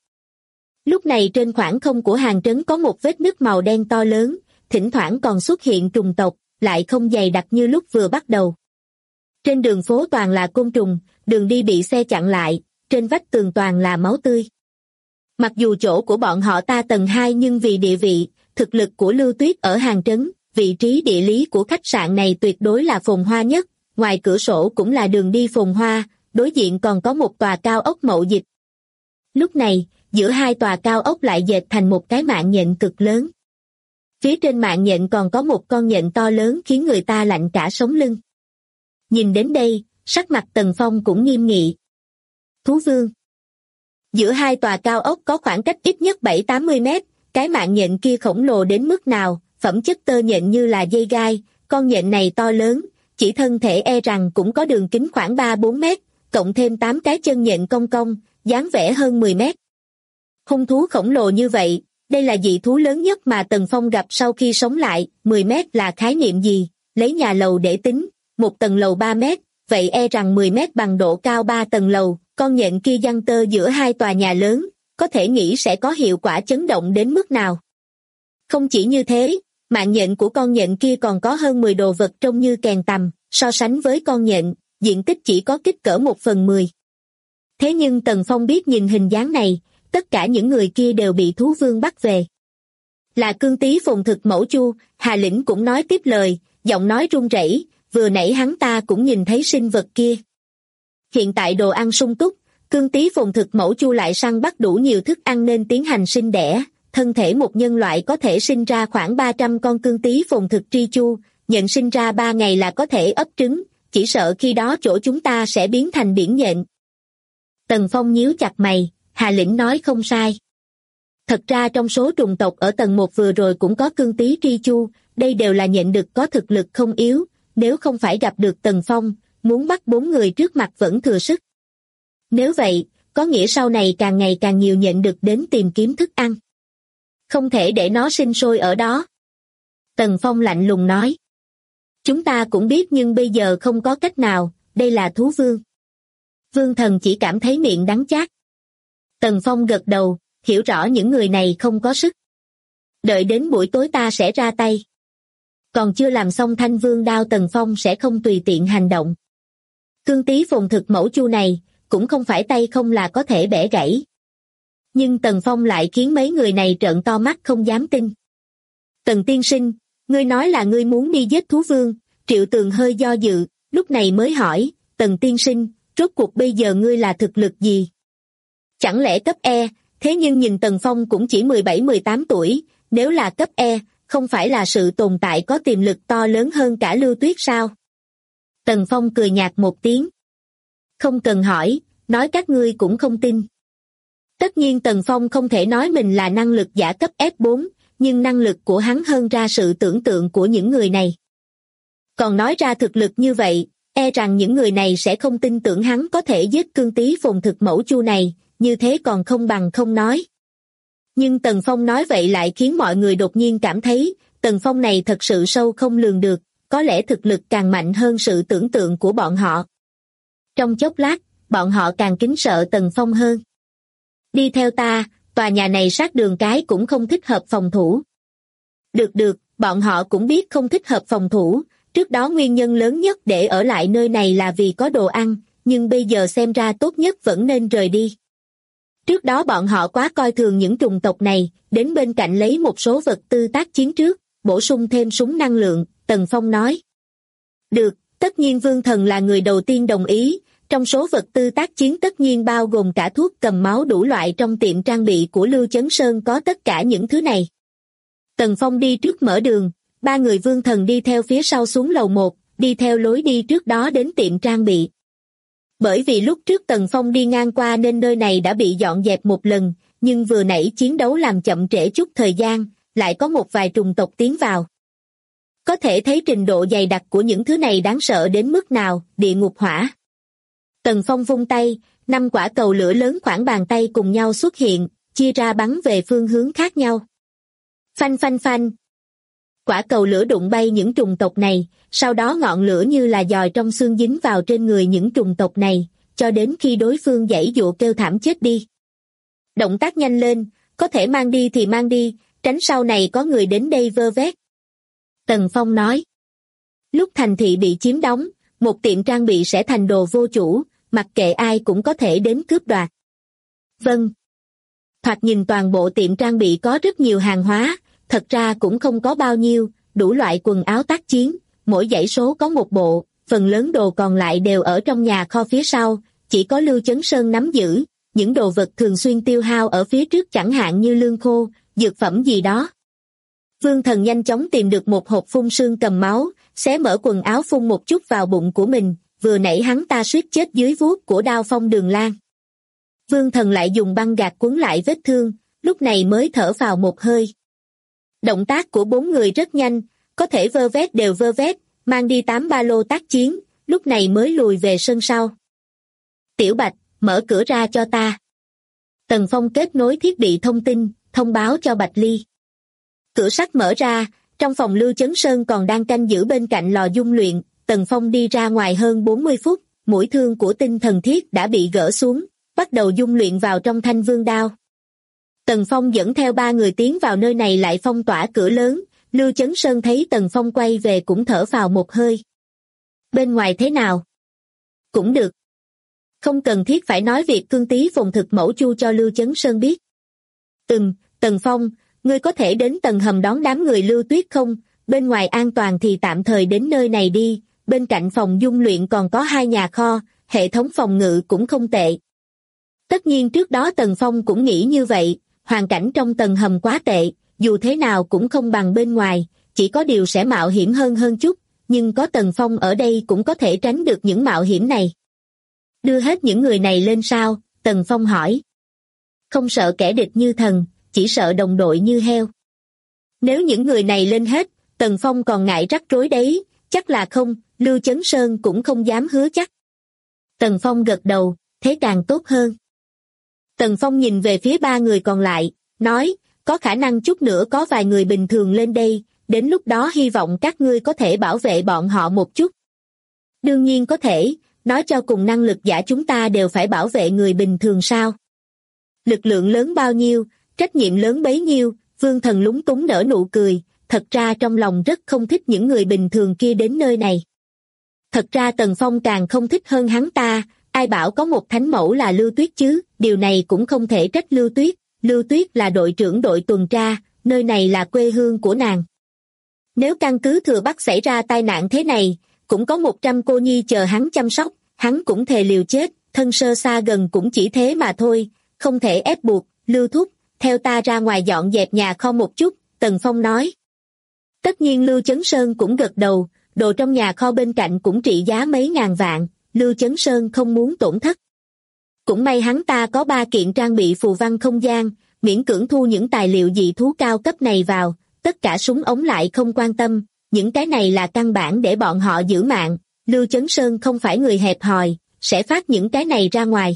Lúc này trên khoảng không của hàng trấn có một vết nứt màu đen to lớn, thỉnh thoảng còn xuất hiện trùng tộc, lại không dày đặc như lúc vừa bắt đầu. Trên đường phố toàn là côn trùng, đường đi bị xe chặn lại, trên vách tường toàn là máu tươi. Mặc dù chỗ của bọn họ ta tầng 2 nhưng vì địa vị, thực lực của Lưu Tuyết ở hàng trấn, vị trí địa lý của khách sạn này tuyệt đối là phồn hoa nhất, ngoài cửa sổ cũng là đường đi phồn hoa, đối diện còn có một tòa cao ốc mậu dịch. Lúc này, giữa hai tòa cao ốc lại dệt thành một cái mạng nhện cực lớn. Phía trên mạng nhện còn có một con nhện to lớn khiến người ta lạnh cả sống lưng. Nhìn đến đây, sắc mặt Tần Phong cũng nghiêm nghị. Thú vương. Giữa hai tòa cao ốc có khoảng cách ít nhất 7-80 mét, cái mạng nhện kia khổng lồ đến mức nào, phẩm chất tơ nhện như là dây gai, con nhện này to lớn, chỉ thân thể e rằng cũng có đường kính khoảng 3-4 mét, cộng thêm 8 cái chân nhện cong cong, dáng vẻ hơn 10 mét. Hung thú khổng lồ như vậy, đây là dị thú lớn nhất mà Tần Phong gặp sau khi sống lại, 10 mét là khái niệm gì, lấy nhà lầu để tính, một tầng lầu 3 mét, vậy e rằng 10 mét bằng độ cao 3 tầng lầu, con nhện kia giăng tơ giữa hai tòa nhà lớn, có thể nghĩ sẽ có hiệu quả chấn động đến mức nào. Không chỉ như thế, mạng nhện của con nhện kia còn có hơn 10 đồ vật trông như kèn tằm, so sánh với con nhện, diện tích chỉ có kích cỡ 1/10. Thế nhưng Tần Phong biết nhìn hình dáng này, tất cả những người kia đều bị thú vương bắt về. Là cương tý phồn thực mẫu Chu, Hà Lĩnh cũng nói tiếp lời, giọng nói run rẩy, vừa nãy hắn ta cũng nhìn thấy sinh vật kia. Hiện tại đồ ăn sung túc, cương tý phồn thực mẫu Chu lại săn bắt đủ nhiều thức ăn nên tiến hành sinh đẻ, thân thể một nhân loại có thể sinh ra khoảng 300 con cương tý phồn thực tri chu, nhện sinh ra 3 ngày là có thể ấp trứng, chỉ sợ khi đó chỗ chúng ta sẽ biến thành biển nhện. Tần Phong nhíu chặt mày, Hà Lĩnh nói không sai. Thật ra trong số trùng tộc ở tầng 1 vừa rồi cũng có cương tý tri chu, đây đều là nhện đực có thực lực không yếu, nếu không phải gặp được Tần Phong, muốn bắt 4 người trước mặt vẫn thừa sức. Nếu vậy, có nghĩa sau này càng ngày càng nhiều nhện đực đến tìm kiếm thức ăn. Không thể để nó sinh sôi ở đó. Tần Phong lạnh lùng nói. Chúng ta cũng biết nhưng bây giờ không có cách nào, đây là thú vương. Vương Thần chỉ cảm thấy miệng đắng chát. Tần Phong gật đầu, hiểu rõ những người này không có sức. Đợi đến buổi tối ta sẽ ra tay. Còn chưa làm xong thanh vương đao Tần Phong sẽ không tùy tiện hành động. Cương tý phồn thực mẫu Chu này, cũng không phải tay không là có thể bẻ gãy. Nhưng Tần Phong lại khiến mấy người này trợn to mắt không dám tin. Tần tiên sinh, ngươi nói là ngươi muốn đi giết thú vương, Triệu Tường hơi do dự, lúc này mới hỏi, Tần tiên sinh, rốt cuộc bây giờ ngươi là thực lực gì? Chẳng lẽ cấp E, thế nhưng nhìn Tần Phong cũng chỉ 17-18 tuổi, nếu là cấp E, không phải là sự tồn tại có tiềm lực to lớn hơn cả Lưu Tuyết sao? Tần Phong cười nhạt một tiếng. Không cần hỏi, nói các ngươi cũng không tin. Tất nhiên Tần Phong không thể nói mình là năng lực giả cấp F4, nhưng năng lực của hắn hơn ra sự tưởng tượng của những người này. Còn nói ra thực lực như vậy, e rằng những người này sẽ không tin tưởng hắn có thể giết Cương Tý Phồn Thực Mẫu Chu này, như thế còn không bằng không nói. Nhưng Tần Phong nói vậy lại khiến mọi người đột nhiên cảm thấy, Tần Phong này thật sự sâu không lường được, có lẽ thực lực càng mạnh hơn sự tưởng tượng của bọn họ. Trong chốc lát, bọn họ càng kính sợ Tần Phong hơn. Đi theo ta, tòa nhà này sát đường cái cũng không thích hợp phòng thủ. Được, bọn họ cũng biết không thích hợp phòng thủ, trước đó nguyên nhân lớn nhất để ở lại nơi này là vì có đồ ăn, nhưng bây giờ xem ra tốt nhất vẫn nên rời đi. Trước đó bọn họ quá coi thường những chủng tộc này, đến bên cạnh lấy một số vật tư tác chiến trước, bổ sung thêm súng năng lượng, Tần Phong nói. Được, tất nhiên Vương Thần là người đầu tiên đồng ý, trong số vật tư tác chiến tất nhiên bao gồm cả thuốc cầm máu đủ loại trong tiệm trang bị của Lưu Chấn Sơn có tất cả những thứ này. Tần Phong đi trước mở đường, ba người Vương Thần đi theo phía sau xuống lầu 1, đi theo lối đi trước đó đến tiệm trang bị. Bởi vì lúc trước Tần Phong đi ngang qua nên nơi này đã bị dọn dẹp một lần, nhưng vừa nãy chiến đấu làm chậm trễ chút thời gian, lại có một vài trùng tộc tiến vào. Có thể thấy trình độ dày đặc của những thứ này đáng sợ đến mức nào, địa ngục hỏa. Tần Phong vung tay, 5 quả cầu lửa lớn khoảng bàn tay cùng nhau xuất hiện, chia ra bắn về phương hướng khác nhau. Phanh phanh phanh. Quả cầu lửa đụng bay những trùng tộc này, sau đó ngọn lửa như là giòi trong xương dính vào trên người những trùng tộc này, cho đến khi đối phương giãy giụa kêu thảm chết đi. Động tác nhanh lên, có thể mang đi thì mang đi, tránh sau này có người đến đây vơ vét. Tần Phong nói. Lúc thành thị bị chiếm đóng, một tiệm trang bị sẽ thành đồ vô chủ, mặc kệ ai cũng có thể đến cướp đoạt. Vâng. Thoạt nhìn toàn bộ tiệm trang bị có rất nhiều hàng hóa, thật ra cũng không có bao nhiêu, đủ loại quần áo tác chiến, mỗi dãy số có một bộ, phần lớn đồ còn lại đều ở trong nhà kho phía sau, chỉ có Lưu Chấn Sơn nắm giữ, những đồ vật thường xuyên tiêu hao ở phía trước chẳng hạn như lương khô, dược phẩm gì đó. Vương Thần nhanh chóng tìm được một hộp phun sương cầm máu, xé mở quần áo phun một chút vào bụng của mình, vừa nãy hắn ta suýt chết dưới vuốt của đao phong Đường Lan. Vương Thần lại dùng băng gạc quấn lại vết thương, lúc này mới thở vào một hơi. Động tác của 4 người rất nhanh, có thể vơ vét đều vơ vét, mang đi 8 ba lô tác chiến, lúc này mới lùi về sân sau. Tiểu Bạch, mở cửa ra cho ta. Tần Phong kết nối thiết bị thông tin, thông báo cho Bạch Ly. Cửa sắt mở ra, trong phòng Lưu Chấn Sơn còn đang canh giữ bên cạnh lò dung luyện, Tần Phong đi ra ngoài hơn 40 phút, mũi thương của tinh thần thiết đã bị gỡ xuống, bắt đầu dung luyện vào trong thanh vương đao. Tần Phong dẫn theo 3 người tiến vào nơi này lại phong tỏa cửa lớn, Lưu Chấn Sơn thấy Tần Phong quay về cũng thở vào một hơi. Bên ngoài thế nào? Cũng được. Không cần thiết phải nói việc Cương Tý Phồn Thực Mẫu Chu cho Lưu Chấn Sơn biết. Tần Phong, ngươi có thể đến tầng hầm đón đám người Lưu Tuyết không? Bên ngoài an toàn thì tạm thời đến nơi này đi, bên cạnh phòng dung luyện còn có 2 nhà kho, hệ thống phòng ngự cũng không tệ. Tất nhiên trước đó Tần Phong cũng nghĩ như vậy, hoàn cảnh trong tầng hầm quá tệ, dù thế nào cũng không bằng bên ngoài, chỉ có điều sẽ mạo hiểm hơn chút, nhưng có Tần Phong ở đây cũng có thể tránh được những mạo hiểm này. Đưa hết những người này lên sao? Tần Phong hỏi. Không sợ kẻ địch như thần, chỉ sợ đồng đội như heo. Nếu những người này lên hết, Tần Phong còn ngại rắc rối đấy, chắc là không, Lưu Chấn Sơn cũng không dám hứa chắc. Tần Phong gật đầu, thế càng tốt hơn. Tần Phong nhìn về phía 3 người còn lại, nói, có khả năng chút nữa có vài người bình thường lên đây, đến lúc đó hy vọng các ngươi có thể bảo vệ bọn họ một chút. Đương nhiên có thể, nói cho cùng năng lực giả chúng ta đều phải bảo vệ người bình thường sao. Lực lượng lớn bao nhiêu, trách nhiệm lớn bấy nhiêu, Vương Thần lúng túng nở nụ cười, thật ra trong lòng rất không thích những người bình thường kia đến nơi này. Thật ra Tần Phong càng không thích hơn hắn ta, ai bảo có một thánh mẫu là Lưu Tuyết chứ, điều này cũng không thể trách Lưu Tuyết là đội trưởng đội tuần tra, nơi này là quê hương của nàng. Nếu căn cứ Thừa Bắc xảy ra tai nạn thế này, cũng có 100 cô nhi chờ hắn chăm sóc, hắn cũng thề liều chết, thân sơ xa gần cũng chỉ thế mà thôi, không thể ép buộc, Lưu thúc, theo ta ra ngoài dọn dẹp nhà kho một chút, Tần Phong nói. Tất nhiên Lưu Chấn Sơn cũng gật đầu, đồ trong nhà kho bên cạnh cũng trị giá mấy ngàn vạn, Lưu Chấn Sơn không muốn tổn thất. Cũng may hắn ta có 3 kiện trang bị phù văn không gian, miễn cưỡng thu những tài liệu dị thú cao cấp này vào, tất cả súng ống lại không quan tâm, những cái này là căn bản để bọn họ giữ mạng, Lưu Chấn Sơn không phải người hẹp hòi, sẽ phát những cái này ra ngoài.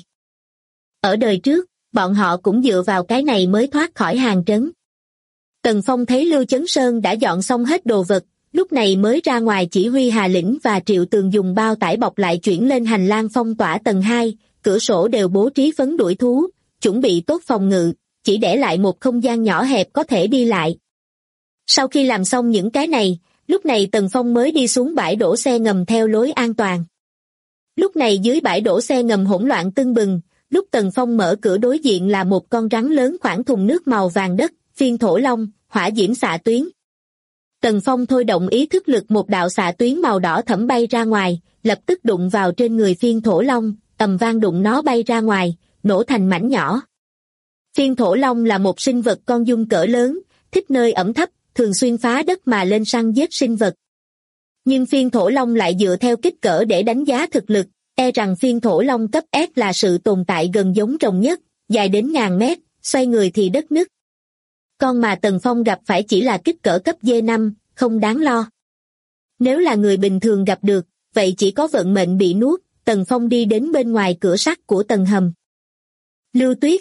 Ở đời trước, bọn họ cũng dựa vào cái này mới thoát khỏi hàng trấn. Tần Phong thấy Lưu Chấn Sơn đã dọn xong hết đồ vật, lúc này mới ra ngoài chỉ huy Hà Lĩnh và Triệu Tường dùng bao tải bọc lại chuyển lên hành lang phong tỏa tầng 2, cửa sổ đều bố trí phấn đuổi thú, chuẩn bị tốt phòng ngự, chỉ để lại một không gian nhỏ hẹp có thể đi lại. Sau khi làm xong những cái này, lúc này Tần Phong mới đi xuống bãi đổ xe ngầm theo lối an toàn. Lúc này dưới bãi đổ xe ngầm hỗn loạn tưng bừng, lúc Tần Phong mở cửa đối diện là một con rắn lớn khoảng thùng nước màu vàng đất, phiên thổ long, hỏa diễm xạ tuyến. Tần Phong thôi động ý thức lực một đạo xạ tuyến màu đỏ thẫm bay ra ngoài, lập tức đụng vào trên người phiên thổ long, ầm vang đụng nó bay ra ngoài, nổ thành mảnh nhỏ. Phiên thổ long là một sinh vật con dung cỡ lớn, thích nơi ẩm thấp, thường xuyên phá đất mà lên săn giết sinh vật. Nhưng phiên thổ long lại dựa theo kích cỡ để đánh giá thực lực, rằng phiên thổ long cấp S là sự tồn tại gần giống rồng nhất, dài đến ngàn mét, xoay người thì đất nứt. Con mà Tần Phong gặp phải chỉ là kích cỡ cấp D5, không đáng lo. Nếu là người bình thường gặp được, vậy chỉ có vận mệnh bị nuốt. Tần Phong đi đến bên ngoài cửa sắt của tầng hầm. Lưu Tuyết,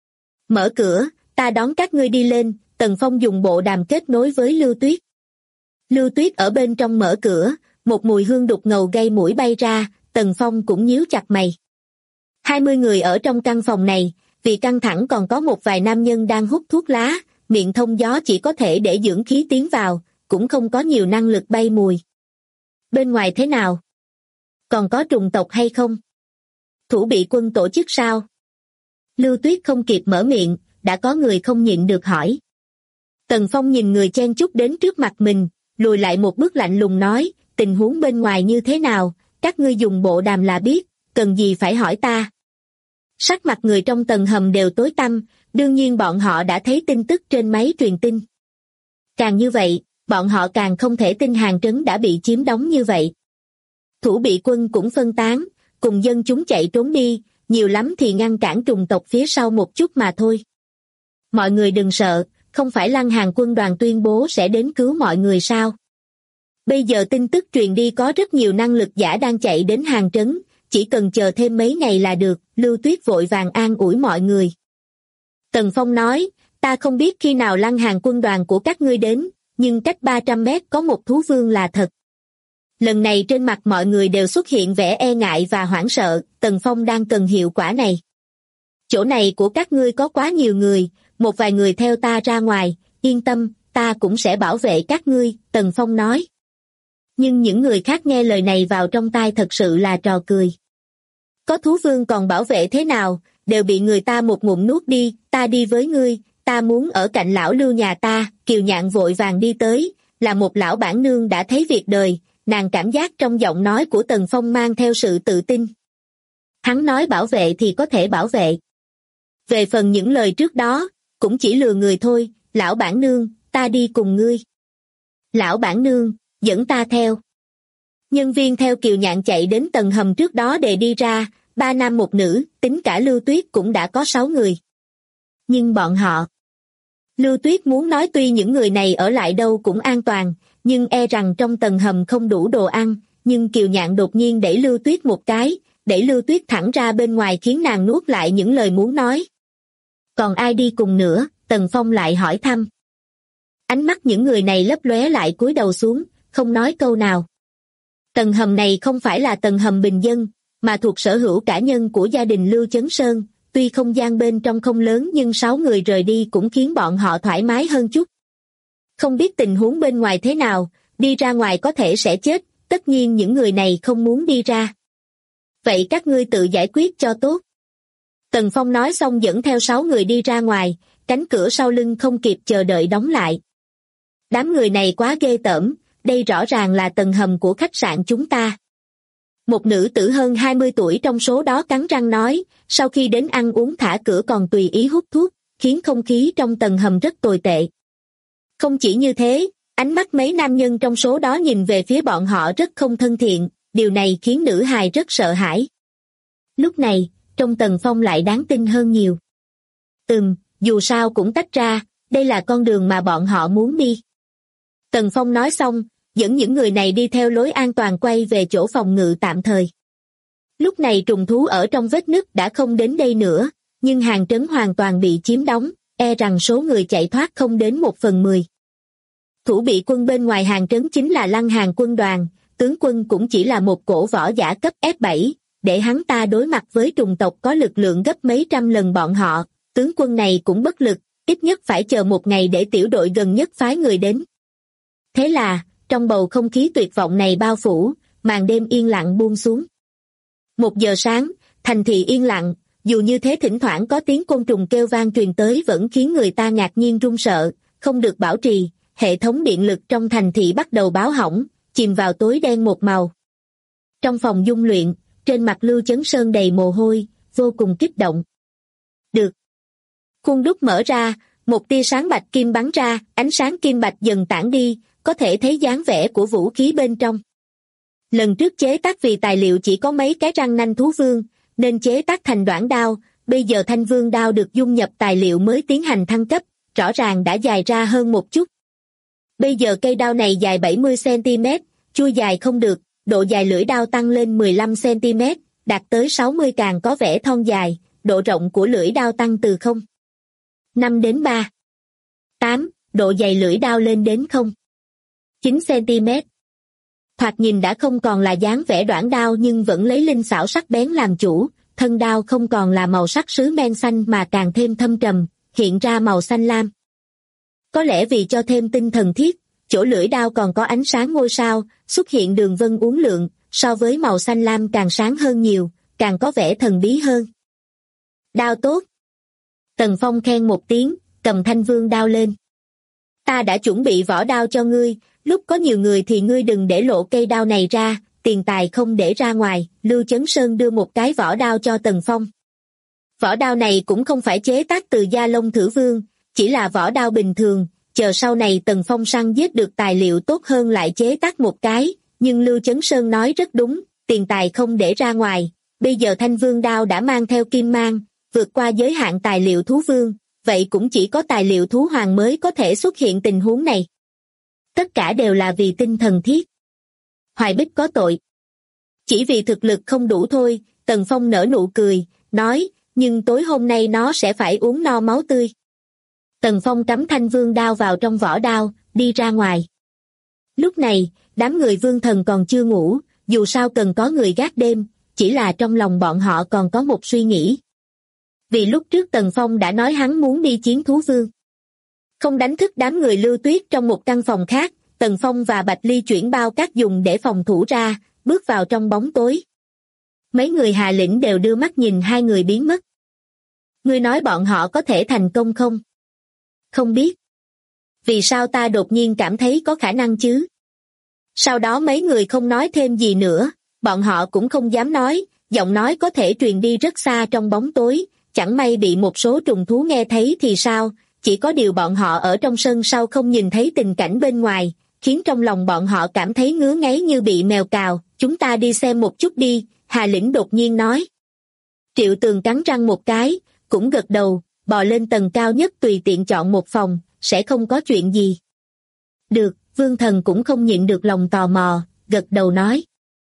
mở cửa, ta đón các ngươi đi lên. Tần Phong dùng bộ đàm kết nối với Lưu Tuyết. Lưu Tuyết ở bên trong mở cửa, một mùi hương đục ngầu gây mũi bay ra, Tần Phong cũng nhíu chặt mày. 20 người ở trong căn phòng này, vì căng thẳng còn có một vài nam nhân đang hút thuốc lá, miệng thông gió chỉ có thể để dưỡng khí tiến vào, cũng không có nhiều năng lực bay mùi. Bên ngoài thế nào? Còn có trùng tộc hay không? Thủ bị quân tổ chức sao? Lưu Tuyết không kịp mở miệng, đã có người không nhịn được hỏi. Tần Phong nhìn người chen chúc đến trước mặt mình, lùi lại một bước lạnh lùng nói, tình huống bên ngoài như thế nào, các ngươi dùng bộ đàm là biết, cần gì phải hỏi ta. Sắc mặt người trong tầng hầm đều tối tăm, đương nhiên bọn họ đã thấy tin tức trên máy truyền tin. Càng như vậy, bọn họ càng không thể tin hàng trấn đã bị chiếm đóng như vậy. Thủ bị quân cũng phân tán, cùng dân chúng chạy trốn đi, nhiều lắm thì ngăn cản trùng tộc phía sau một chút mà thôi. Mọi người đừng sợ, không phải Lăng Hàn quân đoàn tuyên bố sẽ đến cứu mọi người sao? Bây giờ tin tức truyền đi có rất nhiều năng lực giả đang chạy đến hàng trấn, chỉ cần chờ thêm mấy ngày là được. Lưu Tuyết vội vàng an ủi mọi người. Tần Phong nói, ta không biết khi nào Lăng Hàn quân đoàn của các ngươi đến, nhưng cách 300 mét có một thú vương là thật. Lần này trên mặt mọi người đều xuất hiện vẻ e ngại và hoảng sợ, Tần Phong đang cần hiệu quả này. Chỗ này của các ngươi có quá nhiều người, một vài người theo ta ra ngoài, yên tâm, ta cũng sẽ bảo vệ các ngươi, Tần Phong nói. Nhưng những người khác nghe lời này vào trong tai thật sự là trò cười. Có thú vương còn bảo vệ thế nào, đều bị người ta một ngụm nuốt đi, ta đi với ngươi, ta muốn ở cạnh lão Lưu nhà ta. Kiều Nhạn vội vàng đi tới, là một lão bản nương đã thấy việc đời, nàng cảm giác trong giọng nói của Tần Phong mang theo sự tự tin. Hắn nói bảo vệ thì có thể bảo vệ. Về phần những lời trước đó, cũng chỉ lừa người thôi, lão bản nương, ta đi cùng ngươi. Lão bản nương, dẫn ta theo. Nhân viên theo Kiều Nhạn chạy đến tầng hầm trước đó để đi ra, 3 nam 1 nữ, tính cả Lưu Tuyết cũng đã có 6 người. Nhưng bọn họ... Lưu Tuyết muốn nói tuy những người này ở lại đâu cũng an toàn, nhưng e rằng trong tầng hầm không đủ đồ ăn, nhưng Kiều Nhạn đột nhiên đẩy Lưu Tuyết một cái, đẩy Lưu Tuyết thẳng ra bên ngoài khiến nàng nuốt lại những lời muốn nói. Còn ai đi cùng nữa? Tần Phong lại hỏi thăm. Ánh mắt những người này lấp lóe lại cúi đầu xuống, không nói câu nào. Tầng hầm này không phải là tầng hầm bình dân, mà thuộc sở hữu cá nhân của gia đình Lưu Chấn Sơn, tuy không gian bên trong không lớn nhưng 6 người rời đi cũng khiến bọn họ thoải mái hơn chút. Không biết tình huống bên ngoài thế nào, đi ra ngoài có thể sẽ chết, tất nhiên những người này không muốn đi ra. Vậy các ngươi tự giải quyết cho tốt. Tần Phong nói xong dẫn theo 6 người đi ra ngoài, cánh cửa sau lưng không kịp chờ đợi đóng lại. Đám người này quá ghê tởm, đây rõ ràng là tầng hầm của khách sạn chúng ta. Một nữ tử hơn 20 tuổi trong số đó cắn răng nói, sau khi đến ăn uống thả cửa còn tùy ý hút thuốc, khiến không khí trong tầng hầm rất tồi tệ. Không chỉ như thế, ánh mắt mấy nam nhân trong số đó nhìn về phía bọn họ rất không thân thiện, điều này khiến nữ hài rất sợ hãi. Lúc này, trong Tần Phong lại đáng tin hơn nhiều. Dù sao cũng tách ra, đây là con đường mà bọn họ muốn đi. Tần Phong nói xong, dẫn những người này đi theo lối an toàn quay về chỗ phòng ngự tạm thời. Lúc này trùng thú ở trong vết nứt đã không đến đây nữa, nhưng hàng trấn hoàn toàn bị chiếm đóng, e rằng số người chạy thoát không đến 1/10. Thủ bị quân bên ngoài hàng trấn chính là Lăng Hàn quân đoàn, tướng quân cũng chỉ là một cổ võ giả cấp F7, để hắn ta đối mặt với trùng tộc có lực lượng gấp mấy trăm lần bọn họ, tướng quân này cũng bất lực, ít nhất phải chờ một ngày để tiểu đội gần nhất phái người đến. Thế là, trong bầu không khí tuyệt vọng này bao phủ, màn đêm yên lặng buông xuống. 1 giờ sáng, thành thị yên lặng, dù như thế thỉnh thoảng có tiếng côn trùng kêu vang truyền tới vẫn khiến người ta ngạc nhiên run sợ, không được bảo trì, hệ thống điện lực trong thành thị bắt đầu báo hỏng, chìm vào tối đen một màu. Trong phòng dung luyện, trên mặt Lưu Chấn Sơn đầy mồ hôi, vô cùng kích động. Được. Khuôn đúc mở ra, một tia sáng bạch kim bắn ra, ánh sáng kim bạch dần tản đi, có thể thấy dáng vẻ của vũ khí bên trong. Lần trước chế tác vì tài liệu chỉ có mấy cái răng nanh thú vương, nên chế tác thành đoản đao, bây giờ thanh vương đao được dung nhập tài liệu mới tiến hành thăng cấp, rõ ràng đã dài ra hơn một chút. Bây giờ cây đao này dài 70cm, chui dài không được, độ dài lưỡi đao tăng lên 15cm, đạt tới 60 càng có vẻ thon dài, độ rộng của lưỡi đao tăng từ 0,5 đến 3,8, độ dày lưỡi đao lên đến 0,9cm. Thoạt nhìn đã không còn là dáng vẻ đoản đao nhưng vẫn lấy linh xảo sắc bén làm chủ, thân đao không còn là màu sắc sứ men xanh mà càng thêm thâm trầm, hiện ra màu xanh lam. Có lẽ vì cho thêm tinh thần thiết, chỗ lưỡi đao còn có ánh sáng ngôi sao, xuất hiện đường vân uốn lượn, so với màu xanh lam càng sáng hơn nhiều, càng có vẻ thần bí hơn. Đao tốt. Tần Phong khen một tiếng, cầm thanh vương đao lên. Ta đã chuẩn bị vỏ đao cho ngươi, lúc có nhiều người thì ngươi đừng để lộ cây đao này ra, tiền tài không để ra ngoài. Lưu Chấn Sơn đưa một cái vỏ đao cho Tần Phong. Vỏ đao này cũng không phải chế tác từ da lông thử vương, chỉ là vỏ đao bình thường, chờ sau này Tần Phong săn giết được tài liệu tốt hơn lại chế tác một cái, nhưng Lưu Chấn Sơn nói rất đúng, tiền tài không để ra ngoài, bây giờ thanh vương đao đã mang theo kim mang, vượt qua giới hạn tài liệu thú vương, vậy cũng chỉ có tài liệu thú hoàng mới có thể xuất hiện tình huống này. Tất cả đều là vì tinh thần thiết. Hoài Bích có tội. Chỉ vì thực lực không đủ thôi, Tần Phong nở nụ cười, nói, nhưng tối hôm nay nó sẽ phải uống no máu tươi. Tần Phong cắm thanh vương đao vào trong vỏ đao, đi ra ngoài. Lúc này, đám người Vương Thần còn chưa ngủ, dù sao cần có người gác đêm, chỉ là trong lòng bọn họ còn có một suy nghĩ. Vì lúc trước Tần Phong đã nói hắn muốn đi chiến thú vương. Không đánh thức đám người Lưu Tuyết trong một căn phòng khác, Tần Phong và Bạch Ly chuyển bao cát dùng để phòng thủ ra, bước vào trong bóng tối. Mấy người Hà Lĩnh đều đưa mắt nhìn hai người biến mất. Ngươi nói bọn họ có thể thành công không? Không biết. Vì sao ta đột nhiên cảm thấy có khả năng chứ? Sau đó mấy người không nói thêm gì nữa, bọn họ cũng không dám nói, giọng nói có thể truyền đi rất xa trong bóng tối, chẳng may bị một số trùng thú nghe thấy thì sao, chỉ có điều bọn họ ở trong sân sau không nhìn thấy tình cảnh bên ngoài, khiến trong lòng bọn họ cảm thấy ngứa ngáy như bị mèo cào. Chúng ta đi xem một chút đi, Hà Lĩnh đột nhiên nói. Triệu Tường cắn răng một cái, cũng gật đầu, bò lên tầng cao nhất tùy tiện chọn một phòng, sẽ không có chuyện gì. Được, Vương Thần cũng không nhịn được lòng tò mò, gật đầu nói.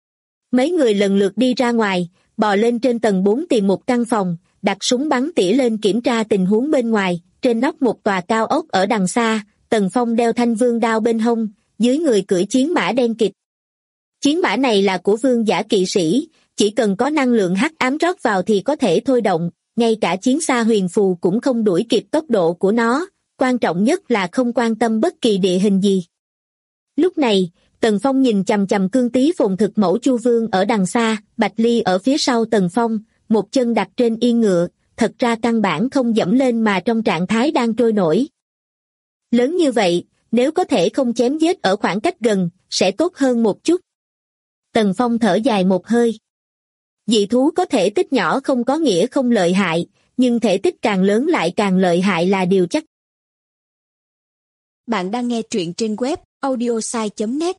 Mấy người lần lượt đi ra ngoài, bò lên trên tầng 4 tìm một căn phòng, đặt súng bắn tỉa lên kiểm tra tình huống bên ngoài. Trên nóc một tòa cao ốc ở đằng xa, Tần Phong đeo thanh vương đao bên hông, dưới người cưỡi chiến mã đen kịt. Chiến mã này là của vương giả kỵ sĩ, chỉ cần có năng lượng hắc ám rót vào thì có thể thôi động, ngay cả chiến xa huyền phù cũng không đuổi kịp tốc độ của nó, quan trọng nhất là không quan tâm bất kỳ địa hình gì. Lúc này, Tần Phong nhìn chằm chằm cương tí phồn thực mẫu Chu Vương ở đằng xa, Bạch Ly ở phía sau Tần Phong, một chân đặt trên yên ngựa, thật ra căn bản không dẫm lên mà trong trạng thái đang trôi nổi. Lớn như vậy, nếu có thể không chém giết ở khoảng cách gần, sẽ tốt hơn một chút. Tần Phong thở dài một hơi. Dị thú có thể tích nhỏ không có nghĩa không lợi hại, nhưng thể tích càng lớn lại càng lợi hại là điều chắc. Bạn đang nghe truyện trên web audiosai.net.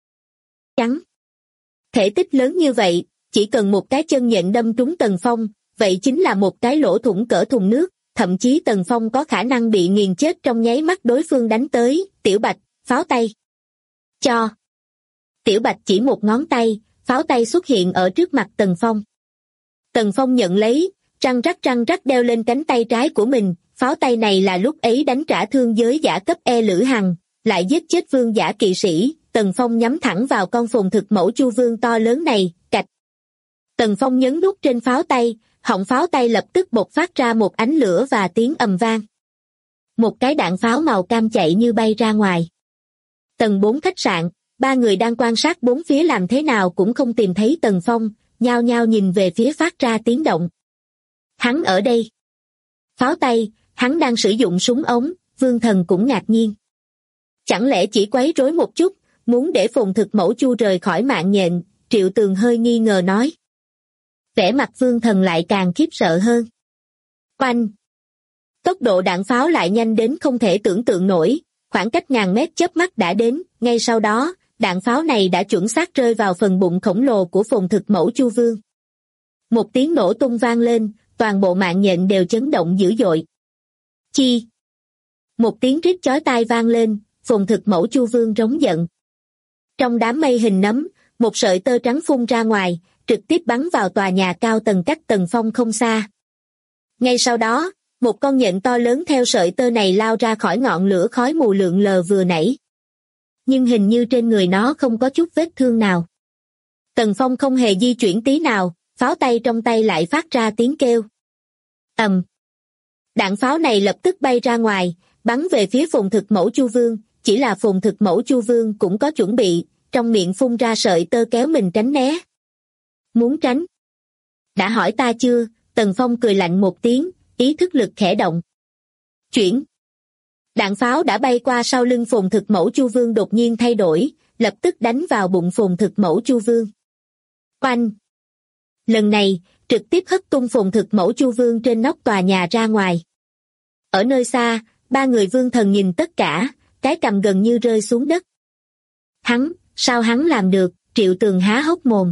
Chắn. Thể tích lớn như vậy, chỉ cần một cái chân nhện đâm trúng Tần Phong, vậy chính là một cái lỗ thủng cỡ thùng nước, thậm chí Tần Phong có khả năng bị nghiền chết trong nháy mắt đối phương đánh tới. Tiểu Bạch, pháo tay. Cho. Tiểu Bạch chỉ một ngón tay, pháo tay xuất hiện ở trước mặt Tần Phong. Tần Phong nhận lấy, răng rắc đeo lên cánh tay trái của mình. Pháo tay này là lúc ấy đánh trả thương giới giả cấp E Lữ Hằng, lại giết chết vương giả kỵ sĩ. Tần Phong nhắm thẳng vào con phồn thực mẫu chu vương to lớn này, cạch. Tần Phong nhấn nút trên pháo tay, họng pháo tay lập tức bộc phát ra một ánh lửa và tiếng ầm vang. Một cái đạn pháo màu cam chạy như bay ra ngoài. Tầng 4 khách sạn, ba người đang quan sát bốn phía làm thế nào cũng không tìm thấy Tần Phong, nhao nhao nhìn về phía phát ra tiếng động. Hắn ở đây. Pháo tay, hắn đang sử dụng súng ống, Vương Thần cũng ngạc nhiên. Chẳng lẽ chỉ quấy rối một chút, muốn để phồn thực mẫu chu rời khỏi mạng nhện, Triệu Tường hơi nghi ngờ nói. Vẻ mặt Vương Thần lại càng khiếp sợ hơn. Oanh! Tốc độ đạn pháo lại nhanh đến không thể tưởng tượng nổi, khoảng cách ngàn mét chớp mắt đã đến, ngay sau đó, đạn pháo này đã chuẩn xác rơi vào phần bụng khổng lồ của phồn thực mẫu chu vương. Một tiếng nổ tung vang lên, toàn bộ mạng nhện đều chấn động dữ dội. Chi! Một tiếng rít chói tai vang lên, phồn thực mẫu chu vương rống giận. Trong đám mây hình nấm, một sợi tơ trắng phun ra ngoài, trực tiếp bắn vào tòa nhà cao tầng cách Tần Phong không xa. Ngay sau đó, một con nhện to lớn theo sợi tơ này lao ra khỏi ngọn lửa khói mù lượn lờ vừa nãy. Nhưng hình như trên người nó không có chút vết thương nào. Tần Phong không hề di chuyển tí nào, pháo tay trong tay lại phát ra tiếng kêu. Ầm. Đạn pháo này lập tức bay ra ngoài, bắn về phía phồn thực mẫu chu vương, chỉ là phồn thực mẫu chu vương cũng có chuẩn bị, trong miệng phun ra sợi tơ kéo mình tránh né. Muốn tránh? Đã hỏi ta chưa? Tần Phong cười lạnh một tiếng, ý thức lực khẽ động. Chuyển. Đạn pháo đã bay qua sau lưng phồn thực mẫu chu vương đột nhiên thay đổi, lập tức đánh vào bụng phồn thực mẫu chu vương. Oanh! Lần này, trực tiếp hất tung phồn thực mẫu chu vương trên nóc tòa nhà ra ngoài. Ở nơi xa, ba người Vương Thần nhìn tất cả, cái cằm gần như rơi xuống đất. Sao hắn làm được? Triệu Tường há hốc mồm.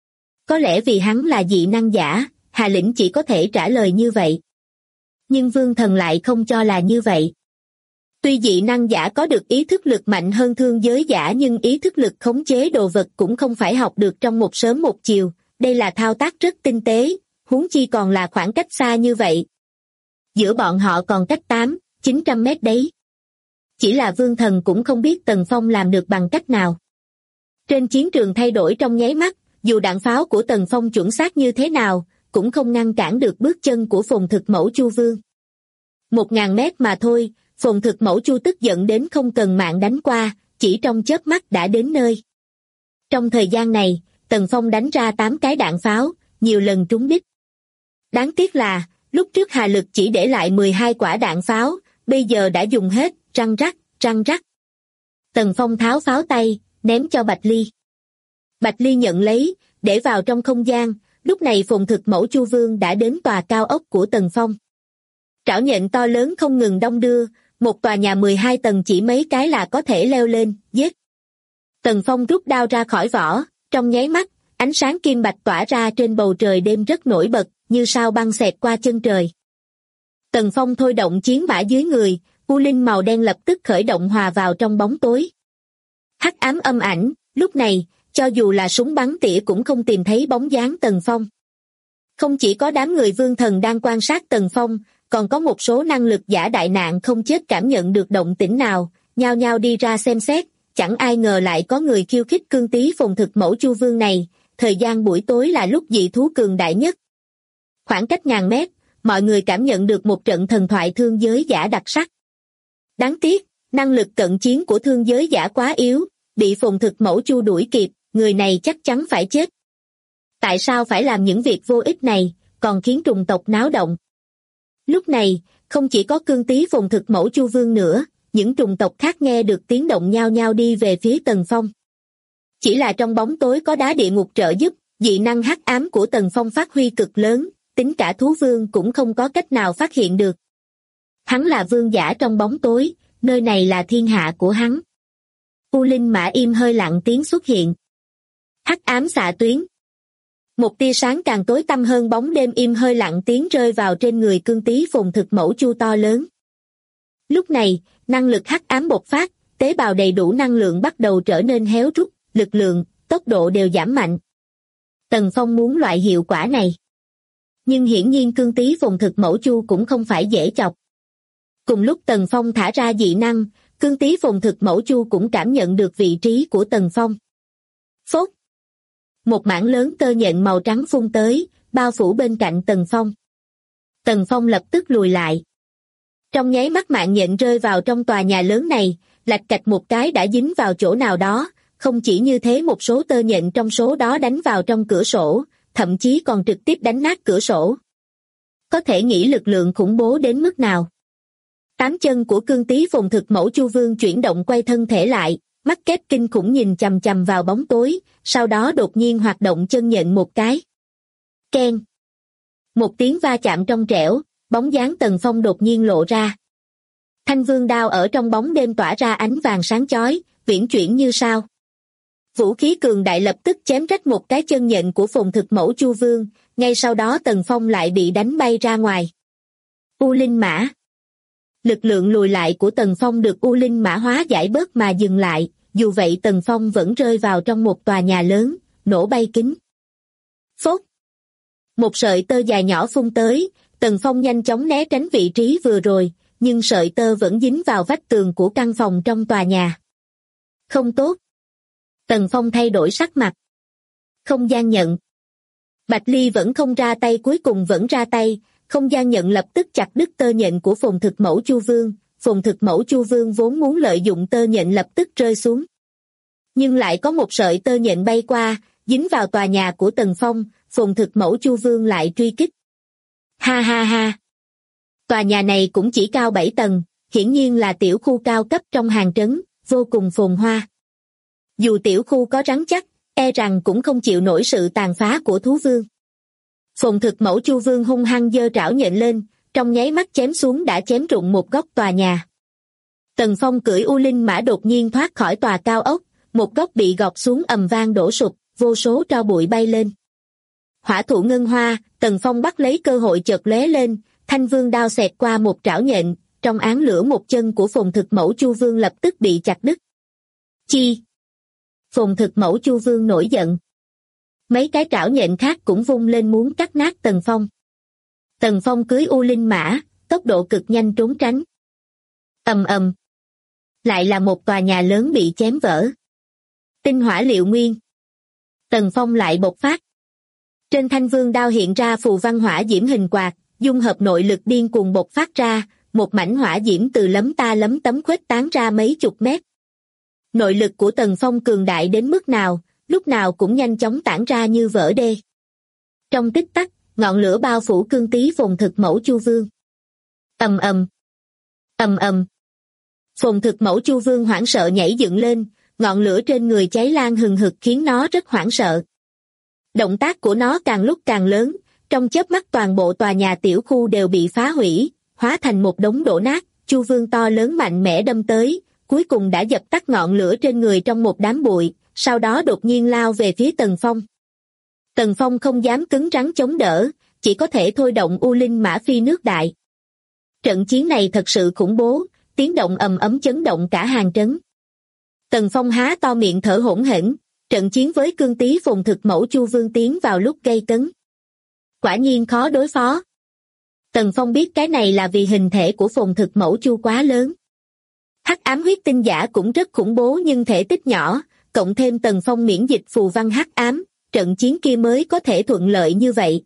Có lẽ vì hắn là dị năng giả, Hà Lĩnh chỉ có thể trả lời như vậy. Nhưng Vương Thần lại không cho là như vậy. Tuy dị năng giả có được ý thức lực mạnh hơn thương giới giả nhưng ý thức lực khống chế đồ vật cũng không phải học được trong một sớm một chiều, đây là thao tác rất tinh tế, huống chi còn là khoảng cách xa như vậy. Giữa bọn họ còn cách 800-900 mét đấy. Chỉ là Vương Thần cũng không biết Tần Phong làm được bằng cách nào. Trên chiến trường thay đổi trong nháy mắt, dù đạn pháo của Tần Phong chuẩn xác như thế nào, cũng không ngăn cản được bước chân của phồn thực mẫu chu vương. 1000 mét mà thôi, phồn thực mẫu chu tức giận đến không cần mạng đánh qua, chỉ trong chớp mắt đã đến nơi. Trong thời gian này, Tần Phong đánh ra 8 cái đạn pháo, nhiều lần trúng đích. Đáng tiếc là, lúc trước Hà Lực chỉ để lại 12 quả đạn pháo, bây giờ đã dùng hết, răng rắc. Tần Phong tháo pháo tay, ném cho Bạch Ly. Bạch Ly nhận lấy, để vào trong không gian, lúc này phồn thực mẫu chu vương đã đến tòa cao ốc của Tần Phong. Trảo nhện to lớn không ngừng đong đưa, một tòa nhà 12 tầng chỉ mấy cái là có thể leo lên, giết. Tần Phong rút đao ra khỏi vỏ, trong nháy mắt, ánh sáng kim bạch tỏa ra trên bầu trời đêm rất nổi bật, như sao băng xẹt qua chân trời. Tần Phong thôi động chiến mã dưới người, u linh màu đen lập tức khởi động hòa vào trong bóng tối. Hắc ám âm ảnh, lúc này, cho dù là súng bắn tỉa cũng không tìm thấy bóng dáng Tần Phong. Không chỉ có đám người Vương Thần đang quan sát Tần Phong, còn có một số năng lực giả đại nạn không chết cảm nhận được động tĩnh nào, nhao nhao đi ra xem xét, chẳng ai ngờ lại có người khiêu khích cương tí phồn thực mẫu chu vương này, thời gian buổi tối là lúc dị thú cường đại nhất. Khoảng cách ngàn mét, mọi người cảm nhận được một trận thần thoại thương giới giả đặc sắc. Đáng tiếc, năng lực cận chiến của thương giới giả quá yếu, bị phồn thực mẫu chu đuổi kịp, người này chắc chắn phải chết. Tại sao phải làm những việc vô ích này, còn khiến trùng tộc náo động? Lúc này, không chỉ có cương tí phồn thực mẫu chu vương nữa, những trùng tộc khác nghe được tiếng động nhao nhao đi về phía Tần Phong. Chỉ là trong bóng tối có đá địa ngục trợ giúp, dị năng hắc ám của Tần Phong phát huy cực lớn, tính cả thú vương cũng không có cách nào phát hiện được. Hắn là vương giả trong bóng tối, nơi này là thiên hạ của hắn. U linh mã im hơi lặng tiếng xuất hiện. Hắc ám xạ tuyến. Một tia sáng càng tối tăm hơn bóng đêm im hơi lặng tiếng rơi vào trên người cương tí phùng thực mẫu chu to lớn. Lúc này, năng lực hắc ám bộc phát, tế bào đầy đủ năng lượng bắt đầu trở nên héo rút, lực lượng, tốc độ đều giảm mạnh. Tần Phong muốn loại hiệu quả này. Nhưng hiển nhiên cương tí phùng thực mẫu chu cũng không phải dễ chọc. Cùng lúc Tần Phong thả ra dị năng, cương tí phùng thực mẫu chu cũng cảm nhận được vị trí của Tần Phong. Phốt! Một mảng lớn tơ nhện màu trắng phun tới, bao phủ bên cạnh Tần Phong. Tần Phong lập tức lùi lại. Trong nháy mắt mạng nhện rơi vào trong tòa nhà lớn này, lạch cạch một cái đã dính vào chỗ nào đó, không chỉ như thế một số tơ nhện trong số đó đánh vào trong cửa sổ, thậm chí còn trực tiếp đánh nát cửa sổ. Có thể nghĩ lực lượng khủng bố đến mức nào. Tám chân của cương tí phùng thực mẫu chu vương chuyển động quay thân thể lại, mắt kép kinh khủng nhìn chằm chằm vào bóng tối, sau đó đột nhiên hoạt động chân nhện một cái. Keng! Một tiếng va chạm trong trẻo, bóng dáng Tần Phong đột nhiên lộ ra. Thanh vương đao ở trong bóng đêm tỏa ra ánh vàng sáng chói, viễn chuyển như sao. Vũ khí cường đại lập tức chém rách một cái chân nhện của phùng thực mẫu chu vương, ngay sau đó Tần Phong lại bị đánh bay ra ngoài. U Linh Mã. Lực lượng lùi lại của Tần Phong được U Linh Mã hóa giải bớt mà dừng lại, dù vậy Tần Phong vẫn rơi vào trong một tòa nhà lớn, nổ bay kính. Phốt! Một sợi tơ dài nhỏ phun tới, Tần Phong nhanh chóng né tránh vị trí vừa rồi, nhưng sợi tơ vẫn dính vào vách tường của căn phòng trong tòa nhà. Không tốt. Tần Phong thay đổi sắc mặt. Không gian nhận. Bạch Ly vẫn không ra tay, cuối cùng vẫn ra tay, không gian nhận lập tức chặt đứt tơ nhện của phùng thực mẫu chu vương. Phùng thực mẫu chu vương vốn muốn lợi dụng tơ nhện lập tức rơi xuống. Nhưng lại có một sợi tơ nhện bay qua, dính vào tòa nhà của Tần Phong, phùng thực mẫu chu vương lại truy kích. Ha ha ha! Tòa nhà này cũng chỉ cao 7 tầng, hiển nhiên là tiểu khu cao cấp trong hàng trấn, vô cùng phồn hoa. Dù tiểu khu có rắn chắc, e rằng cũng không chịu nổi sự tàn phá của thú vương. Phùng thực mẫu chu vương hung hăng giơ trảo nhện lên, trong nháy mắt chém xuống đã chém rụng một góc tòa nhà. Tần Phong cưỡi U Linh Mã đột nhiên thoát khỏi tòa cao ốc, một góc bị gọt xuống ầm vang đổ sụp, vô số tro bụi bay lên. Hỏa thụ ngân hoa, Tần Phong bắt lấy cơ hội chợt lóe lên, thanh vương đao xẹt qua một trảo nhện, trong án lửa một chân của phùng thực mẫu chu vương lập tức bị chặt đứt. Chi! Phùng thực mẫu chu vương nổi giận. Mấy cái trảo nhện khác cũng vung lên muốn cắt nát Tần Phong. Tần Phong cưỡi U Linh Mã, tốc độ cực nhanh trốn tránh. Ầm ầm. Lại là một tòa nhà lớn bị chém vỡ. Tinh hỏa liệu nguyên. Tần Phong lại bộc phát. Trên thanh vương đao hiện ra phù văn hỏa diễm hình quạt, dung hợp nội lực điên cuồng bộc phát ra, một mảnh hỏa diễm từ lấm ta lấm tấm khuếch tán ra mấy chục mét. Nội lực của Tần Phong cường đại đến mức nào, lúc nào cũng nhanh chóng tản ra như vỡ đê. Trong tích tắc, ngọn lửa bao phủ cương tí phùng thực mẫu chu vương. Ầm ầm. Ầm ầm. Phùng thực mẫu chu vương hoảng sợ nhảy dựng lên, ngọn lửa trên người cháy lan hừng hực khiến nó rất hoảng sợ. Động tác của nó càng lúc càng lớn, trong chớp mắt toàn bộ tòa nhà tiểu khu đều bị phá hủy, hóa thành một đống đổ nát, chu vương to lớn mạnh mẽ đâm tới, cuối cùng đã dập tắt ngọn lửa trên người trong một đám bụi, sau đó đột nhiên lao về phía Tần Phong. Tần Phong không dám cứng rắn chống đỡ, chỉ có thể thôi động U Linh Mã phi nước đại. Trận chiến này thật sự khủng bố, tiếng động ầm ấm chấn động cả hàng trấn. Tần Phong há to miệng thở hổn hển, trận chiến với cương tí phùng thực mẫu chu vương tiến vào lúc gay cấn. Quả nhiên khó đối phó. Tần Phong biết cái này là vì hình thể của phùng thực mẫu chu quá lớn. Hắc ám huyết tinh giả cũng rất khủng bố nhưng thể tích nhỏ, cộng thêm Tần Phong miễn dịch phù văn hắc ám, trận chiến kia mới có thể thuận lợi như vậy.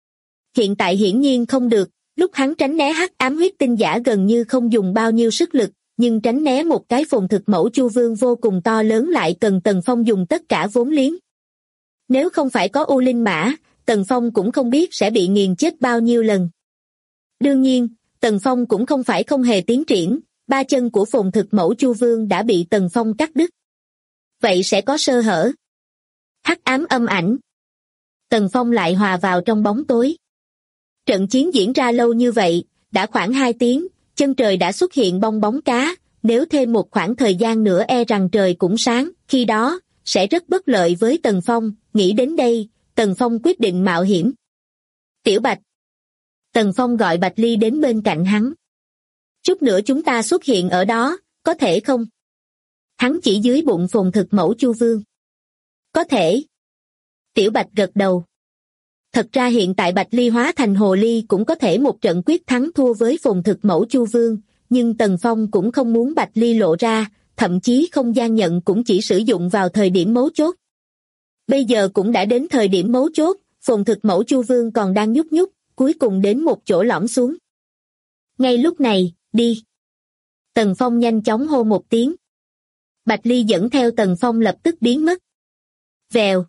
Hiện tại hiển nhiên không được, lúc hắn tránh né hắc ám huyết tinh giả gần như không dùng bao nhiêu sức lực, nhưng tránh né một cái phùng thực mẫu chu vương vô cùng to lớn lại cần Tần Phong dùng tất cả vốn liếng. Nếu không phải có U Linh Mã, Tần Phong cũng không biết sẽ bị nghiền chết bao nhiêu lần. Đương nhiên, Tần Phong cũng không phải không hề tiến triển, ba chân của phùng thực mẫu chu vương đã bị Tần Phong cắt đứt. Vậy sẽ có sơ hở. Hắc ám âm ảnh. Tần Phong lại hòa vào trong bóng tối. Trận chiến diễn ra lâu như vậy, đã khoảng 2 tiếng, chân trời đã xuất hiện bong bóng cá, nếu thêm một khoảng thời gian nữa e rằng trời cũng sáng, khi đó, sẽ rất bất lợi với Tần Phong, nghĩ đến đây, Tần Phong quyết định mạo hiểm. Tiểu Bạch. Tần Phong gọi Bạch Ly đến bên cạnh hắn. Chút nữa chúng ta xuất hiện ở đó, có thể không? Hắn chỉ dưới bụng Phồn Thực Mẫu Chu Vương. Có thể. Tiểu Bạch gật đầu. Thật ra hiện tại Bạch Ly hóa thành hồ ly cũng có thể một trận quyết thắng thua với Phồn Thực Mẫu Chu Vương, nhưng Tần Phong cũng không muốn Bạch Ly lộ ra, thậm chí không gian nhận cũng chỉ sử dụng vào thời điểm mấu chốt. Bây giờ cũng đã đến thời điểm mấu chốt, Phồn Thực Mẫu Chu Vương còn đang nhúc nhúc, cuối cùng đến một chỗ lõm xuống. Ngay lúc này, đi. Tần Phong nhanh chóng hô một tiếng. Bạch Ly dẫn theo Tần Phong lập tức biến mất. Vèo.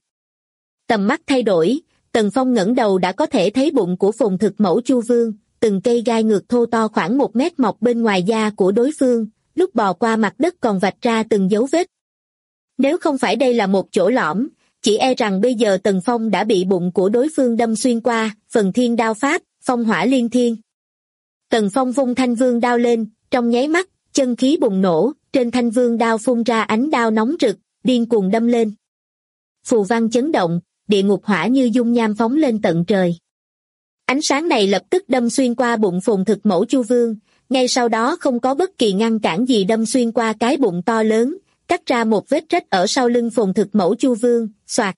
Tầm mắt thay đổi, Tần Phong ngẩng đầu đã có thể thấy bụng của Phồn Thực Mẫu Chu Vương, từng cây gai ngược thô to khoảng 1 mét mọc bên ngoài da của đối phương, lúc bò qua mặt đất còn vạch ra từng dấu vết. Nếu không phải đây là một chỗ lõm, chỉ e rằng bây giờ Tần Phong đã bị bụng của đối phương đâm xuyên qua, phần thiên đao pháp, phong hỏa liên thiên. Tần Phong vung thanh vương đao lên, trong nháy mắt, chân khí bùng nổ, trên thanh vương đao phun ra ánh đao nóng rực, điên cuồng đâm lên. Phù văn chấn động, địa ngục hỏa như dung nham phóng lên tận trời. Ánh sáng này lập tức đâm xuyên qua bụng Phồn Thực Mẫu Chu Vương, ngay sau đó không có bất kỳ ngăn cản gì đâm xuyên qua cái bụng to lớn, cắt ra một vết rách ở sau lưng Phồn Thực Mẫu Chu Vương, xoạt.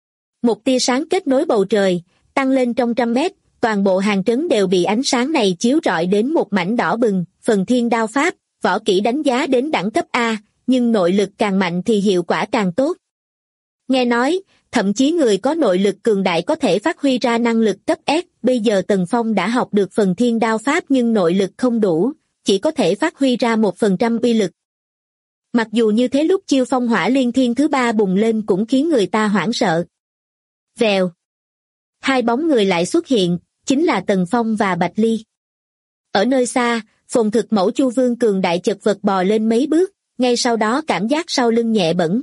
Một tia sáng kết nối bầu trời, tăng lên trong 100 mét, toàn bộ hàng trấn đều bị ánh sáng này chiếu rọi đến một mảnh đỏ bừng, phần thiên đao pháp, võ kỹ đánh giá đến đẳng cấp A, nhưng nội lực càng mạnh thì hiệu quả càng tốt. Nghe nói, thậm chí người có nội lực cường đại có thể phát huy ra năng lực cấp S, bây giờ Tần Phong đã học được phần thiên đao pháp nhưng nội lực không đủ, chỉ có thể phát huy ra 1% uy lực. Mặc dù như thế lúc chiêu phong hỏa liên thiên thứ 3 bùng lên cũng khiến người ta hoảng sợ. Vèo. Hai bóng người lại xuất hiện, chính là Tần Phong và Bạch Ly. Ở nơi xa, Phồn Thực Mẫu Chu Vương cường đại chật vật bò lên mấy bước, ngay sau đó cảm giác sau lưng nhẹ bẫng.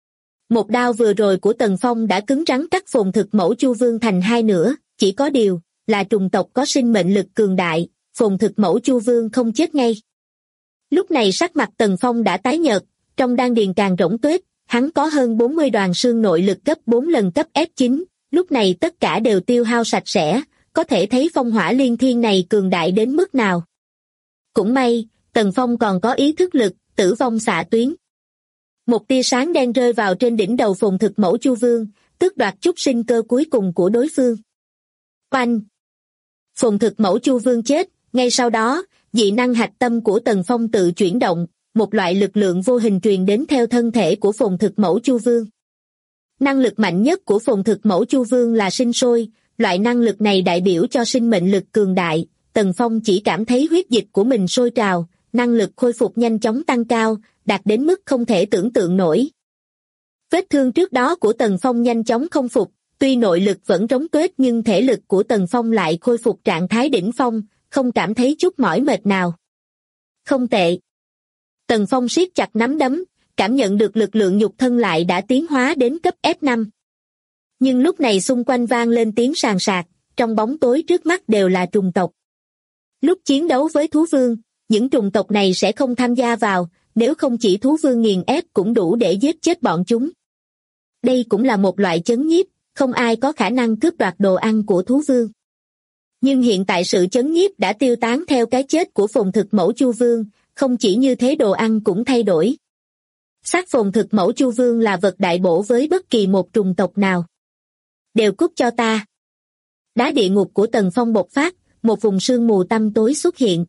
Một đao vừa rồi của Tần Phong đã cứng rắn cắt Phồn Thực Mẫu Chu Vương thành hai nửa, chỉ có điều, là trùng tộc có sinh mệnh lực cường đại, Phồn Thực Mẫu Chu Vương không chết ngay. Lúc này sắc mặt Tần Phong đã tái nhợt, trong đan điền càng rỗng tuếch, hắn có hơn 40 đoàn xương nội lực cấp 4 lần cấp S9, lúc này tất cả đều tiêu hao sạch sẽ, có thể thấy phong hỏa liên thiên này cường đại đến mức nào. Cũng may, Tần Phong còn có ý thức lực, tử vong xạ tuyến. Một tia sáng đen rơi vào trên đỉnh đầu Phồn Thực Mẫu Chu Vương, tước đoạt chút sinh cơ cuối cùng của đối phương. Oanh! Phồn Thực Mẫu Chu Vương chết, ngay sau đó, dị năng hạch tâm của Tần Phong tự chuyển động, một loại lực lượng vô hình truyền đến theo thân thể của Phồn Thực Mẫu Chu Vương. Năng lực mạnh nhất của Phồn Thực Mẫu Chu Vương là sinh sôi, loại năng lực này đại biểu cho sinh mệnh lực cường đại, Tần Phong chỉ cảm thấy huyết dịch của mình sôi trào, năng lực khôi phục nhanh chóng tăng cao, đạt đến mức không thể tưởng tượng nổi. Vết thương trước đó của Tần Phong nhanh chóng không phục, tuy nội lực vẫn rỗng tuếch nhưng thể lực của Tần Phong lại khôi phục trạng thái đỉnh phong, không cảm thấy chút mỏi mệt nào. Không tệ. Tần Phong siết chặt nắm đấm, cảm nhận được lực lượng nhục thân lại đã tiến hóa đến cấp F5. Nhưng lúc này xung quanh vang lên tiếng sàn sạc, trong bóng tối trước mắt đều là trùng tộc. Lúc chiến đấu với thú vương, những trùng tộc này sẽ không tham gia vào, nếu không chỉ thú vương nghiền ép cũng đủ để giết chết bọn chúng. Đây cũng là một loại chấn nhiếp, không ai có khả năng cướp đoạt đồ ăn của thú vương. Nhưng hiện tại sự chấn nhiếp đã tiêu tán theo cái chết của Phồn Thực Mẫu Chu Vương, không chỉ như thế đồ ăn cũng thay đổi. Xác Phồn Thực Mẫu Chu Vương là vật đại bổ với bất kỳ một trùng tộc nào. Đều cút cho ta. Đá địa ngục của Tần Phong bộc phát, một vùng sương mù tăm tối xuất hiện.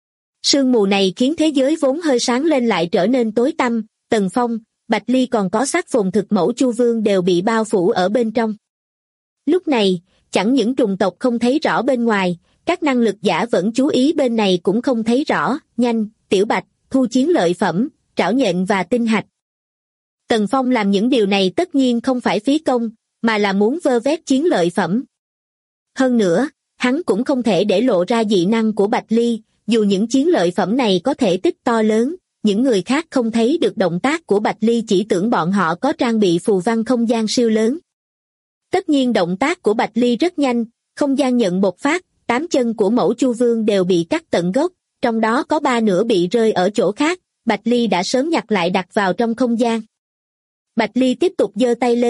Sương mù này khiến thế giới vốn hơi sáng lên lại trở nên tối tăm, Tần Phong, Bạch Ly còn có xác Phồn Thực Mẫu Chu Vương đều bị bao phủ ở bên trong. Lúc này, chẳng những trùng tộc không thấy rõ bên ngoài, các năng lực giả vẫn chú ý bên này cũng không thấy rõ, nhanh, Tiểu Bạch, thu chiến lợi phẩm, trảo nhện và tinh hạch. Tần Phong làm những điều này tất nhiên không phải phí công, mà là muốn vơ vét chiến lợi phẩm. Hơn nữa, hắn cũng không thể để lộ ra dị năng của Bạch Ly, dù những chiến lợi phẩm này có thể tích to lớn, những người khác không thấy được động tác của Bạch Ly chỉ tưởng bọn họ có trang bị phù văn không gian siêu lớn. Tất nhiên động tác của Bạch Ly rất nhanh, không gian nhận bộc phát, 8 chân của Mẫu Chu Vương đều bị cắt tận gốc, trong đó có 3 nửa bị rơi ở chỗ khác, Bạch Ly đã sớm nhặt lại đặt vào trong không gian. Bạch Ly tiếp tục giơ tay lên,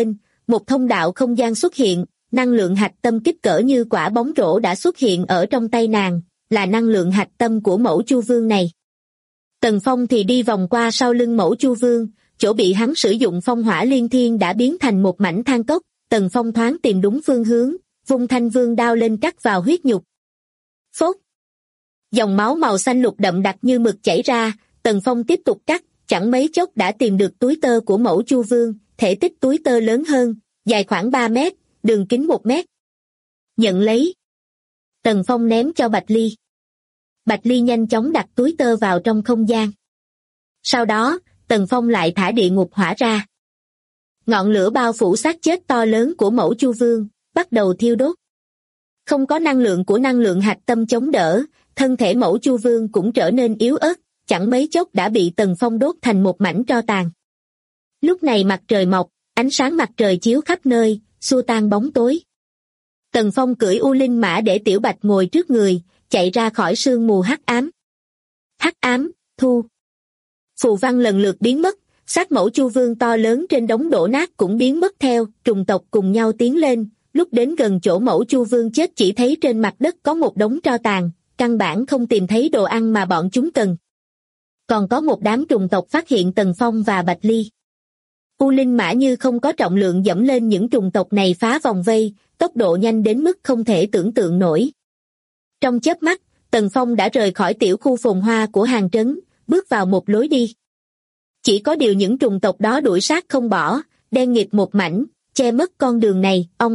một thông đạo không gian xuất hiện, năng lượng hạch tâm kích cỡ như quả bóng rổ đã xuất hiện ở trong tay nàng, là năng lượng hạch tâm của mẫu Chu Vương này. Tần Phong thì đi vòng qua sau lưng mẫu Chu Vương, chỗ bị hắn sử dụng phong hỏa liên thiên đã biến thành một mảnh than cốc. Tần Phong thoáng tìm đúng phương hướng, vung thanh vương đao lên cắt vào huyết nhục. Phốt! Dòng máu màu xanh lục đậm đặc như mực chảy ra, Tần Phong tiếp tục cắt, chẳng mấy chốc đã tìm được túi tơ của mẫu Chu Vương, thể tích túi tơ lớn hơn, dài khoảng 3 mét, đường kính 1 mét. Nhận lấy. Tần Phong ném cho Bạch Ly. Bạch Ly nhanh chóng đặt túi tơ vào trong không gian. Sau đó, Tần Phong lại thả địa ngục hỏa ra. Ngọn lửa bao phủ xác chết to lớn của mẫu Chu Vương, bắt đầu thiêu đốt. Không có năng lượng của năng lượng hạch tâm chống đỡ, thân thể mẫu Chu Vương cũng trở nên yếu ớt, chẳng mấy chốc đã bị Tần Phong đốt thành một mảnh tro tàn. Lúc này mặt trời mọc, ánh sáng mặt trời chiếu khắp nơi, xua tan bóng tối. Tần Phong cưỡi U Linh Mã để Tiểu Bạch ngồi trước người, chạy ra khỏi sương mù hắc ám. Hắc ám, thu. Phù văn lần lượt biến mất, xác mẫu Chu Vương to lớn trên đống đổ nát cũng biến mất theo, trùng tộc cùng nhau tiến lên, lúc đến gần chỗ mẫu Chu Vương chết chỉ thấy trên mặt đất có một đống tro tàn, căn bản không tìm thấy đồ ăn mà bọn chúng cần. Còn có một đám trùng tộc phát hiện Tần Phong và Bạch Ly. U Linh Mã như không có trọng lượng dẫm lên những trùng tộc này phá vòng vây, tốc độ nhanh đến mức không thể tưởng tượng nổi. Trong chớp mắt, Tần Phong đã rời khỏi tiểu khu phồn hoa của hàng trấn, bước vào một lối đi. Chỉ có điều những trùng tộc đó đuổi sát không bỏ, đen nghịt một mảnh, che mất con đường này, ong.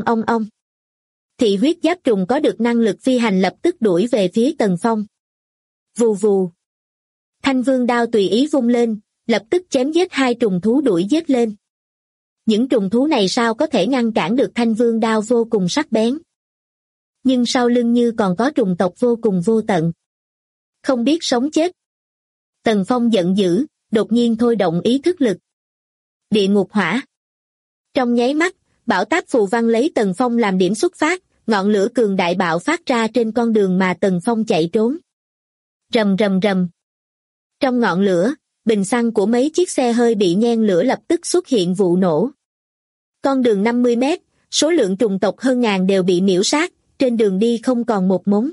Thị huyết giáp trùng có được năng lực phi hành lập tức đuổi về phía Tần Phong. Vù vù. Thanh vương đao tùy ý vung lên, lập tức chém giết hai trùng thú đuổi giết lên. Những trùng thú này sao có thể ngăn cản được thanh vương đao vô cùng sắc bén. Nhưng sau lưng như còn có trùng tộc vô cùng vô tận. Không biết sống chết. Tần Phong giận dữ, đột nhiên thôi động ý thức lực. Địa ngục hỏa. Trong nháy mắt, bão táp phù văn lấy Tần Phong làm điểm xuất phát, ngọn lửa cường đại bạo phát ra trên con đường mà Tần Phong chạy trốn. Rầm rầm rầm. Trong ngọn lửa, bình xăng của mấy chiếc xe hơi bị nhen lửa lập tức xuất hiện vụ nổ. Con đường 50 mét, số lượng trùng tộc hơn ngàn đều bị miễu sát, trên đường đi không còn một mống.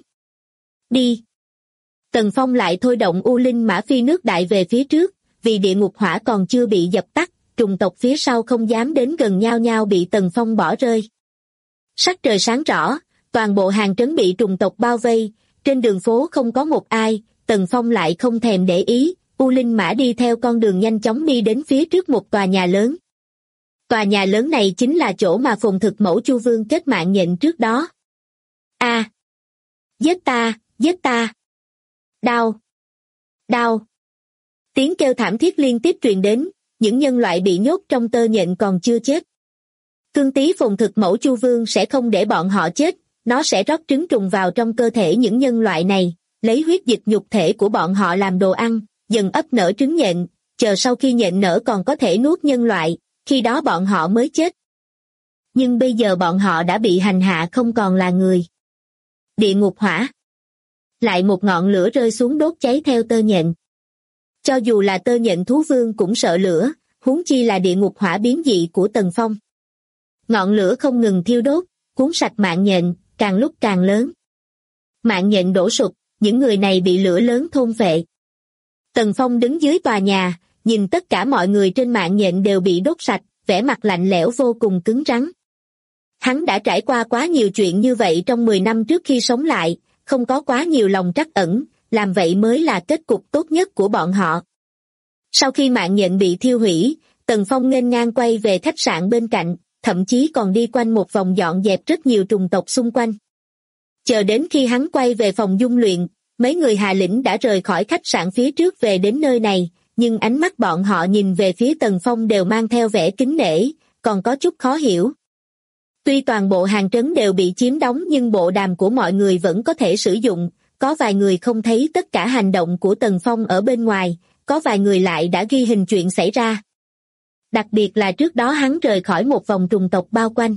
Đi. Tần Phong lại thôi động U Linh Mã phi nước đại về phía trước, vì địa ngục hỏa còn chưa bị dập tắt, trùng tộc phía sau không dám đến gần nhao nhao bị Tần Phong bỏ rơi. Sắc trời sáng rõ, toàn bộ hàng trấn bị trùng tộc bao vây, trên đường phố không có một ai, Tần Phong lại không thèm để ý, U Linh Mã đi theo con đường nhanh chóng đi đến phía trước một tòa nhà lớn. Tòa nhà lớn này chính là chỗ mà Phùng Thực mẫu Chu Vương kết mạng nhện trước đó. A! Giết ta, giết ta! Đau! Đau! Tiếng kêu thảm thiết liên tiếp truyền đến, những nhân loại bị nhốt trong tơ nhện còn chưa chết. Cương tí Phùng Thực mẫu Chu Vương sẽ không để bọn họ chết, nó sẽ rót trứng trùng vào trong cơ thể những nhân loại này, lấy huyết dịch nhục thể của bọn họ làm đồ ăn, dần ấp nở trứng nhện, chờ sau khi nhện nở còn có thể nuốt nhân loại, khi đó bọn họ mới chết. Nhưng bây giờ bọn họ đã bị hành hạ không còn là người. Địa ngục hỏa. Lại một ngọn lửa rơi xuống đốt cháy theo tơ nhện. Cho dù là tơ nhện thú vương cũng sợ lửa, huống chi là địa ngục hỏa biến dị của Tần Phong. Ngọn lửa không ngừng thiêu đốt, cuốn sạch mạng nhện, càng lúc càng lớn. Mạng nhện đổ sụp, những người này bị lửa lớn thôn phệ. Tần Phong đứng dưới tòa nhà, nhìn tất cả mọi người trên mạng nhện đều bị đốt sạch, vẻ mặt lạnh lẽo vô cùng cứng rắn. Hắn đã trải qua quá nhiều chuyện như vậy trong 10 năm trước khi sống lại, không có quá nhiều lòng trắc ẩn, làm vậy mới là kết cục tốt nhất của bọn họ. Sau khi mạng nhện bị thiêu hủy, Tần Phong nghênh ngang quay về khách sạn bên cạnh, thậm chí còn đi quanh một vòng dọn dẹp rất nhiều trùng tộc xung quanh. Chờ đến khi hắn quay về phòng dung luyện, mấy người Hà Lĩnh đã rời khỏi khách sạn phía trước về đến nơi này, nhưng ánh mắt bọn họ nhìn về phía Tần Phong đều mang theo vẻ kính nể, còn có chút khó hiểu. Tuy toàn bộ hàng trấn đều bị chiếm đóng nhưng bộ đàm của mọi người vẫn có thể sử dụng, có vài người không thấy tất cả hành động của Tần Phong ở bên ngoài, có vài người lại đã ghi hình chuyện xảy ra. Đặc biệt là trước đó hắn rời khỏi một vòng trùng tộc bao quanh.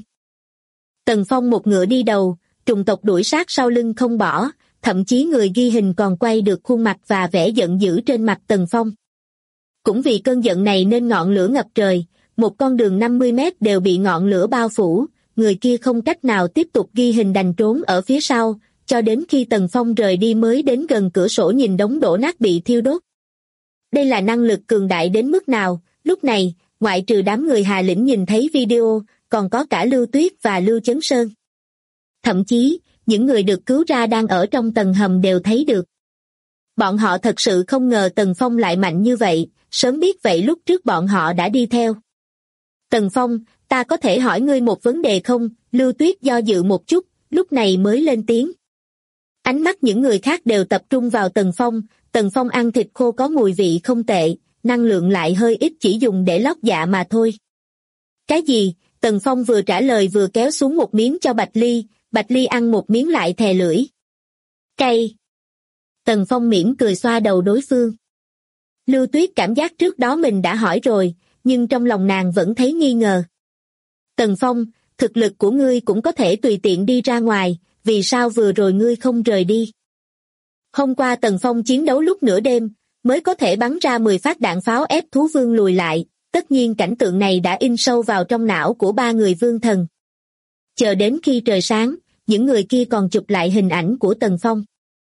Tần Phong một ngựa đi đầu, trùng tộc đuổi sát sau lưng không bỏ, thậm chí người ghi hình còn quay được khuôn mặt và vẻ giận dữ trên mặt Tần Phong. Cũng vì cơn giận này nên ngọn lửa ngập trời, một con đường 50 mét đều bị ngọn lửa bao phủ, người kia không cách nào tiếp tục ghi hình đành trốn ở phía sau, cho đến khi Tần Phong rời đi mới đến gần cửa sổ nhìn đống đổ nát bị thiêu đốt. Đây là năng lực cường đại đến mức nào? Lúc này, ngoại trừ đám người Hà Lĩnh nhìn thấy video, còn có cả Lưu Tuyết và Lưu Chấn Sơn. Thậm chí, những người được cứu ra đang ở trong tầng hầm đều thấy được. Bọn họ thật sự không ngờ Tần Phong lại mạnh như vậy, sớm biết vậy lúc trước bọn họ đã đi theo. Tần Phong, ta có thể hỏi ngươi một vấn đề không? Lưu Tuyết do dự một chút, lúc này mới lên tiếng. Ánh mắt những người khác đều tập trung vào Tần Phong ăn thịt khô có mùi vị không tệ, năng lượng lại hơi ít chỉ dùng để lót dạ mà thôi. Cái gì? Tần Phong vừa trả lời vừa kéo xuống một miếng cho Bạch Ly ăn một miếng lại thè lưỡi. Cay. Tần Phong mỉm cười xoa đầu đối phương. Lưu Tuyết cảm giác trước đó mình đã hỏi rồi, nhưng trong lòng nàng vẫn thấy nghi ngờ. Tần Phong, thực lực của ngươi cũng có thể tùy tiện đi ra ngoài, vì sao vừa rồi ngươi không rời đi? Hôm qua Tần Phong chiến đấu lúc nửa đêm, mới có thể bắn ra 10 phát đạn pháo ép thú vương lùi lại, tất nhiên cảnh tượng này đã in sâu vào trong não của ba người vương thần. Chờ đến khi trời sáng, những người kia còn chụp lại hình ảnh của Tần Phong.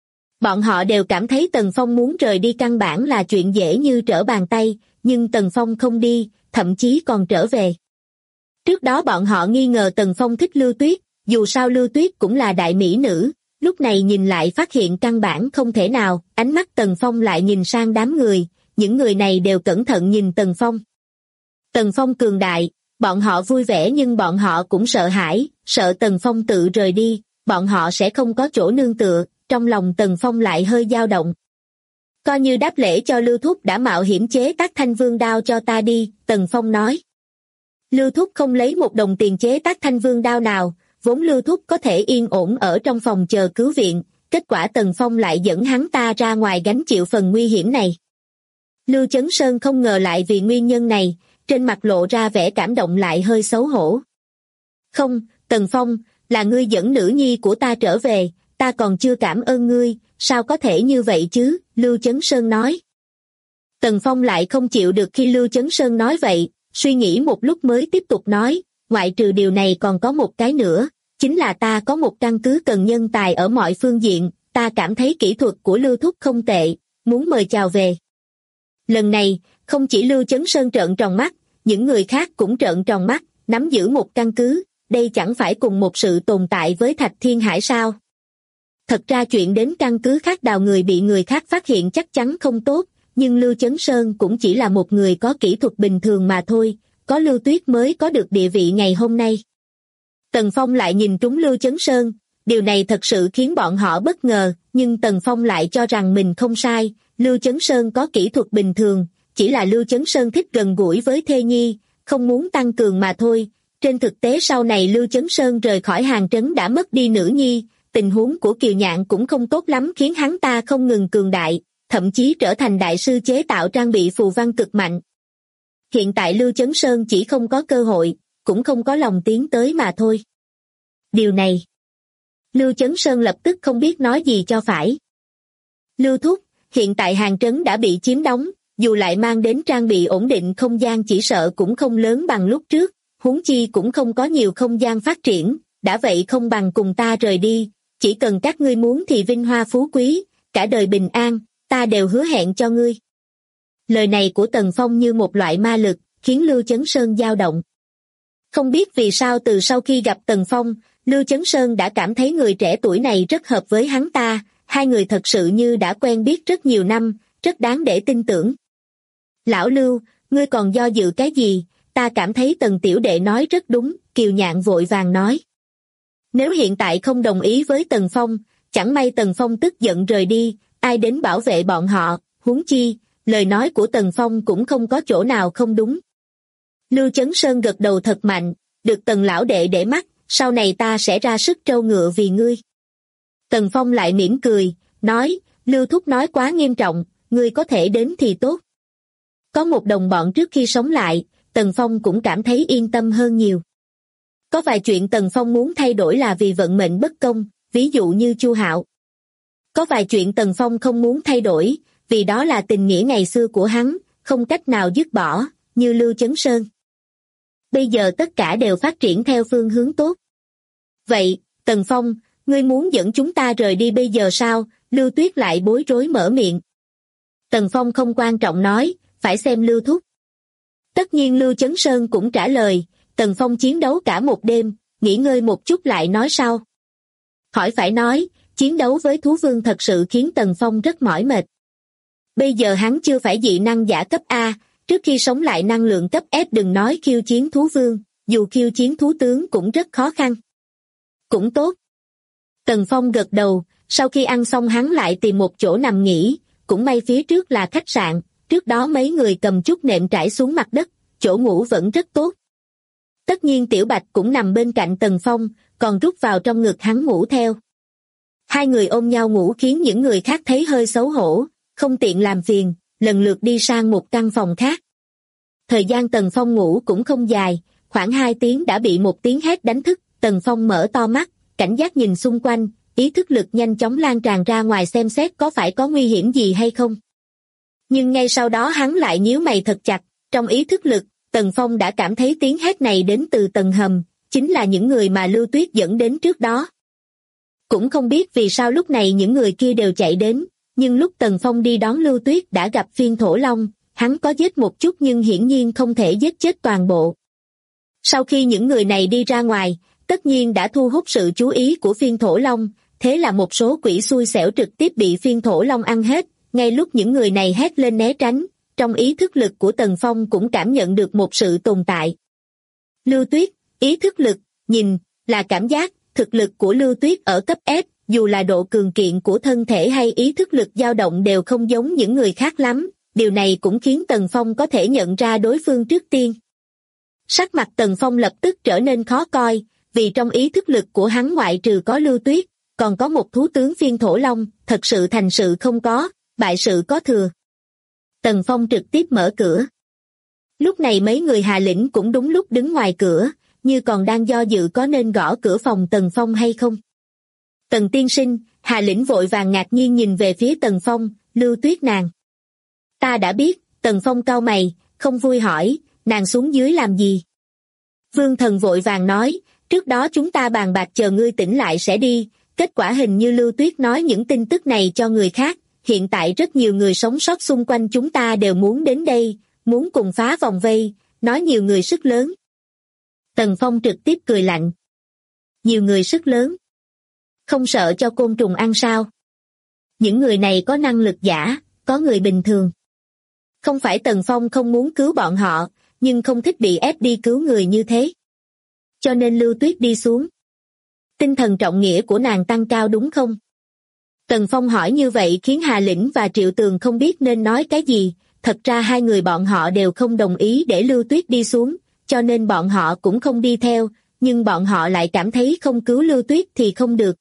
Bọn họ đều cảm thấy Tần Phong muốn rời đi căn bản là chuyện dễ như trở bàn tay, nhưng Tần Phong không đi, thậm chí còn trở về. Trước đó bọn họ nghi ngờ Tần Phong thích Lưu Tuyết, dù sao Lưu Tuyết cũng là đại mỹ nữ, lúc này nhìn lại phát hiện căn bản không thể nào, ánh mắt Tần Phong lại nhìn sang đám người, những người này đều cẩn thận nhìn Tần Phong. Tần Phong cường đại, bọn họ vui vẻ nhưng bọn họ cũng sợ hãi, sợ Tần Phong tự rời đi, bọn họ sẽ không có chỗ nương tựa, trong lòng Tần Phong lại hơi dao động. Coi như đáp lễ cho Lưu Thúc đã mạo hiểm chế tác Thanh Vương đao cho ta đi, Tần Phong nói. Lưu Thúc không lấy một đồng tiền chế tác Thanh Vương đao nào, vốn Lưu Thúc có thể yên ổn ở trong phòng chờ cứu viện, kết quả Tần Phong lại dẫn hắn ta ra ngoài gánh chịu phần nguy hiểm này. Lưu Chấn Sơn không ngờ lại vì nguyên nhân này, trên mặt lộ ra vẻ cảm động lại hơi xấu hổ. Không, Tần Phong, là ngươi dẫn nữ nhi của ta trở về, ta còn chưa cảm ơn ngươi, sao có thể như vậy chứ, Lưu Chấn Sơn nói. Tần Phong lại không chịu được khi Lưu Chấn Sơn nói vậy, suy nghĩ một lúc mới tiếp tục nói, ngoại trừ điều này còn có một cái nữa, chính là ta có một căn cứ cần nhân tài ở mọi phương diện, ta cảm thấy kỹ thuật của Lưu Thúc không tệ, muốn mời chào về. Lần này, không chỉ Lưu Chấn Sơn trợn tròn mắt, những người khác cũng trợn tròn mắt, nắm giữ một căn cứ, đây chẳng phải cùng một sự tồn tại với Thạch Thiên Hải sao? Thật ra chuyện đến căn cứ khác đào người bị người khác phát hiện chắc chắn không tốt, nhưng Lưu Chấn Sơn cũng chỉ là một người có kỹ thuật bình thường mà thôi, có Lưu Tuyết mới có được địa vị ngày hôm nay. Tần Phong lại nhìn trúng Lưu Chấn Sơn, điều này thật sự khiến bọn họ bất ngờ, nhưng Tần Phong lại cho rằng mình không sai, Lưu Chấn Sơn có kỹ thuật bình thường, chỉ là Lưu Chấn Sơn thích gần gũi với thê nhi, không muốn tăng cường mà thôi. Trên thực tế sau này Lưu Chấn Sơn rời khỏi hàng trấn đã mất đi nữ nhi, tình huống của Kiều Nhạn cũng không tốt lắm khiến hắn ta không ngừng cường đại, thậm chí trở thành đại sư chế tạo trang bị phù văn cực mạnh. Hiện tại Lưu Chấn Sơn chỉ không có cơ hội, cũng không có lòng tiến tới mà thôi. Điều này, Lưu Chấn Sơn lập tức không biết nói gì cho phải. Lưu Thúc, hiện tại hàng trấn đã bị chiếm đóng, dù lại mang đến trang bị ổn định không gian chỉ sợ cũng không lớn bằng lúc trước, huống chi cũng không có nhiều không gian phát triển, đã vậy không bằng cùng ta rời đi, chỉ cần các ngươi muốn thì vinh hoa phú quý, cả đời bình an, ta đều hứa hẹn cho ngươi. Lời này của Tần Phong như một loại ma lực, khiến Lưu Chấn Sơn dao động. Không biết vì sao từ sau khi gặp Tần Phong, Lưu Chấn Sơn đã cảm thấy người trẻ tuổi này rất hợp với hắn ta, hai người thật sự như đã quen biết rất nhiều năm, rất đáng để tin tưởng. Lão Lưu, ngươi còn do dự cái gì, ta cảm thấy Tần tiểu đệ nói rất đúng, Kiều Nhạn vội vàng nói. Nếu hiện tại không đồng ý với Tần Phong, chẳng may Tần Phong tức giận rời đi, ai đến bảo vệ bọn họ, huống chi, lời nói của Tần Phong cũng không có chỗ nào không đúng. Lưu Chấn Sơn gật đầu thật mạnh, được Tần lão đệ để mắt, sau này ta sẽ ra sức trâu ngựa vì ngươi. Tần Phong lại mỉm cười, nói, Lưu Thúc nói quá nghiêm trọng, ngươi có thể đến thì tốt. Có một đồng bọn trước khi sống lại, Tần Phong cũng cảm thấy yên tâm hơn nhiều. Có vài chuyện Tần Phong muốn thay đổi là vì vận mệnh bất công, ví dụ như Chu Hạo. Có vài chuyện Tần Phong không muốn thay đổi, vì đó là tình nghĩa ngày xưa của hắn, không cách nào dứt bỏ, như Lưu Chấn Sơn. Bây giờ tất cả đều phát triển theo phương hướng tốt. Vậy, Tần Phong, ngươi muốn dẫn chúng ta rời đi bây giờ sao? Lưu Tuyết lại bối rối mở miệng. Tần Phong không quan trọng nói, phải xem Lưu Thúc. Tất nhiên Lưu Chấn Sơn cũng trả lời, Tần Phong chiến đấu cả một đêm, nghỉ ngơi một chút lại nói sau. Khỏi phải nói, chiến đấu với thú vương thật sự khiến Tần Phong rất mỏi mệt. Bây giờ hắn chưa phải dị năng giả cấp A, trước khi sống lại năng lượng cấp S đừng nói khiêu chiến thú vương, dù khiêu chiến thú tướng cũng rất khó khăn. Cũng tốt. Tần Phong gật đầu, sau khi ăn xong hắn lại tìm một chỗ nằm nghỉ, cũng may phía trước là khách sạn, trước đó mấy người cầm chút nệm trải xuống mặt đất, chỗ ngủ vẫn rất tốt. Tất nhiên Tiểu Bạch cũng nằm bên cạnh Tần Phong, còn rút vào trong ngực hắn ngủ theo. Hai người ôm nhau ngủ khiến những người khác thấy hơi xấu hổ, không tiện làm phiền, lần lượt đi sang một căn phòng khác. Thời gian Tần Phong ngủ cũng không dài, khoảng 2 tiếng đã bị một tiếng hét đánh thức, Tần Phong mở to mắt, cảnh giác nhìn xung quanh, ý thức lực nhanh chóng lan tràn ra ngoài xem xét có phải có nguy hiểm gì hay không. Nhưng ngay sau đó hắn lại nhíu mày thật chặt, trong ý thức lực, Tần Phong đã cảm thấy tiếng hét này đến từ tầng hầm, chính là những người mà Lưu Tuyết dẫn đến trước đó. Cũng không biết vì sao lúc này những người kia đều chạy đến, nhưng lúc Tần Phong đi đón Lưu Tuyết đã gặp Phiên Thổ Long, hắn có giết một chút nhưng hiển nhiên không thể giết chết toàn bộ. Sau khi những người này đi ra ngoài, tất nhiên đã thu hút sự chú ý của Phiên Thổ Long, thế là một số quỷ xui xẻo trực tiếp bị Phiên Thổ Long ăn hết, ngay lúc những người này hét lên né tránh, trong ý thức lực của Tần Phong cũng cảm nhận được một sự tồn tại. Lưu Tuyết, ý thức lực, nhìn, là cảm giác, thực lực của Lưu Tuyết ở cấp S, dù là độ cường kiện của thân thể hay ý thức lực dao động đều không giống những người khác lắm, điều này cũng khiến Tần Phong có thể nhận ra đối phương trước tiên. Sắc mặt Tần Phong lập tức trở nên khó coi, vì trong ý thức lực của hắn ngoại trừ có Lưu Tuyết, còn có một thú tướng Phiên Thổ Long, thật sự thành sự không có, bại sự có thừa. Tần Phong trực tiếp mở cửa. Lúc này mấy người Hà Lĩnh cũng đúng lúc đứng ngoài cửa, như còn đang do dự có nên gõ cửa phòng Tần Phong hay không. Tần tiên sinh, Hà Lĩnh vội vàng ngạc nhiên nhìn về phía Tần Phong, Lưu Tuyết nàng. Ta đã biết, Tần Phong cau mày, không vui hỏi, nàng xuống dưới làm gì? Vương Thần vội vàng nói, trước đó chúng ta bàn bạc chờ ngươi tỉnh lại sẽ đi, kết quả hình như Lưu Tuyết nói những tin tức này cho người khác, hiện tại rất nhiều người sống sót xung quanh chúng ta đều muốn đến đây, muốn cùng phá vòng vây, nói nhiều người sức lớn. Tần Phong trực tiếp cười lạnh. Nhiều người sức lớn. Không sợ cho côn trùng ăn sao? Những người này có năng lực giả, có người bình thường. Không phải Tần Phong không muốn cứu bọn họ, nhưng không thích bị ép đi cứu người như thế. Cho nên Lưu Tuyết đi xuống. Tinh thần trọng nghĩa của nàng tăng cao đúng không? Tần Phong hỏi như vậy khiến Hà Lĩnh và Triệu Tường không biết nên nói cái gì, thật ra hai người bọn họ đều không đồng ý để Lưu Tuyết đi xuống, cho nên bọn họ cũng không đi theo, nhưng bọn họ lại cảm thấy không cứu Lưu Tuyết thì không được.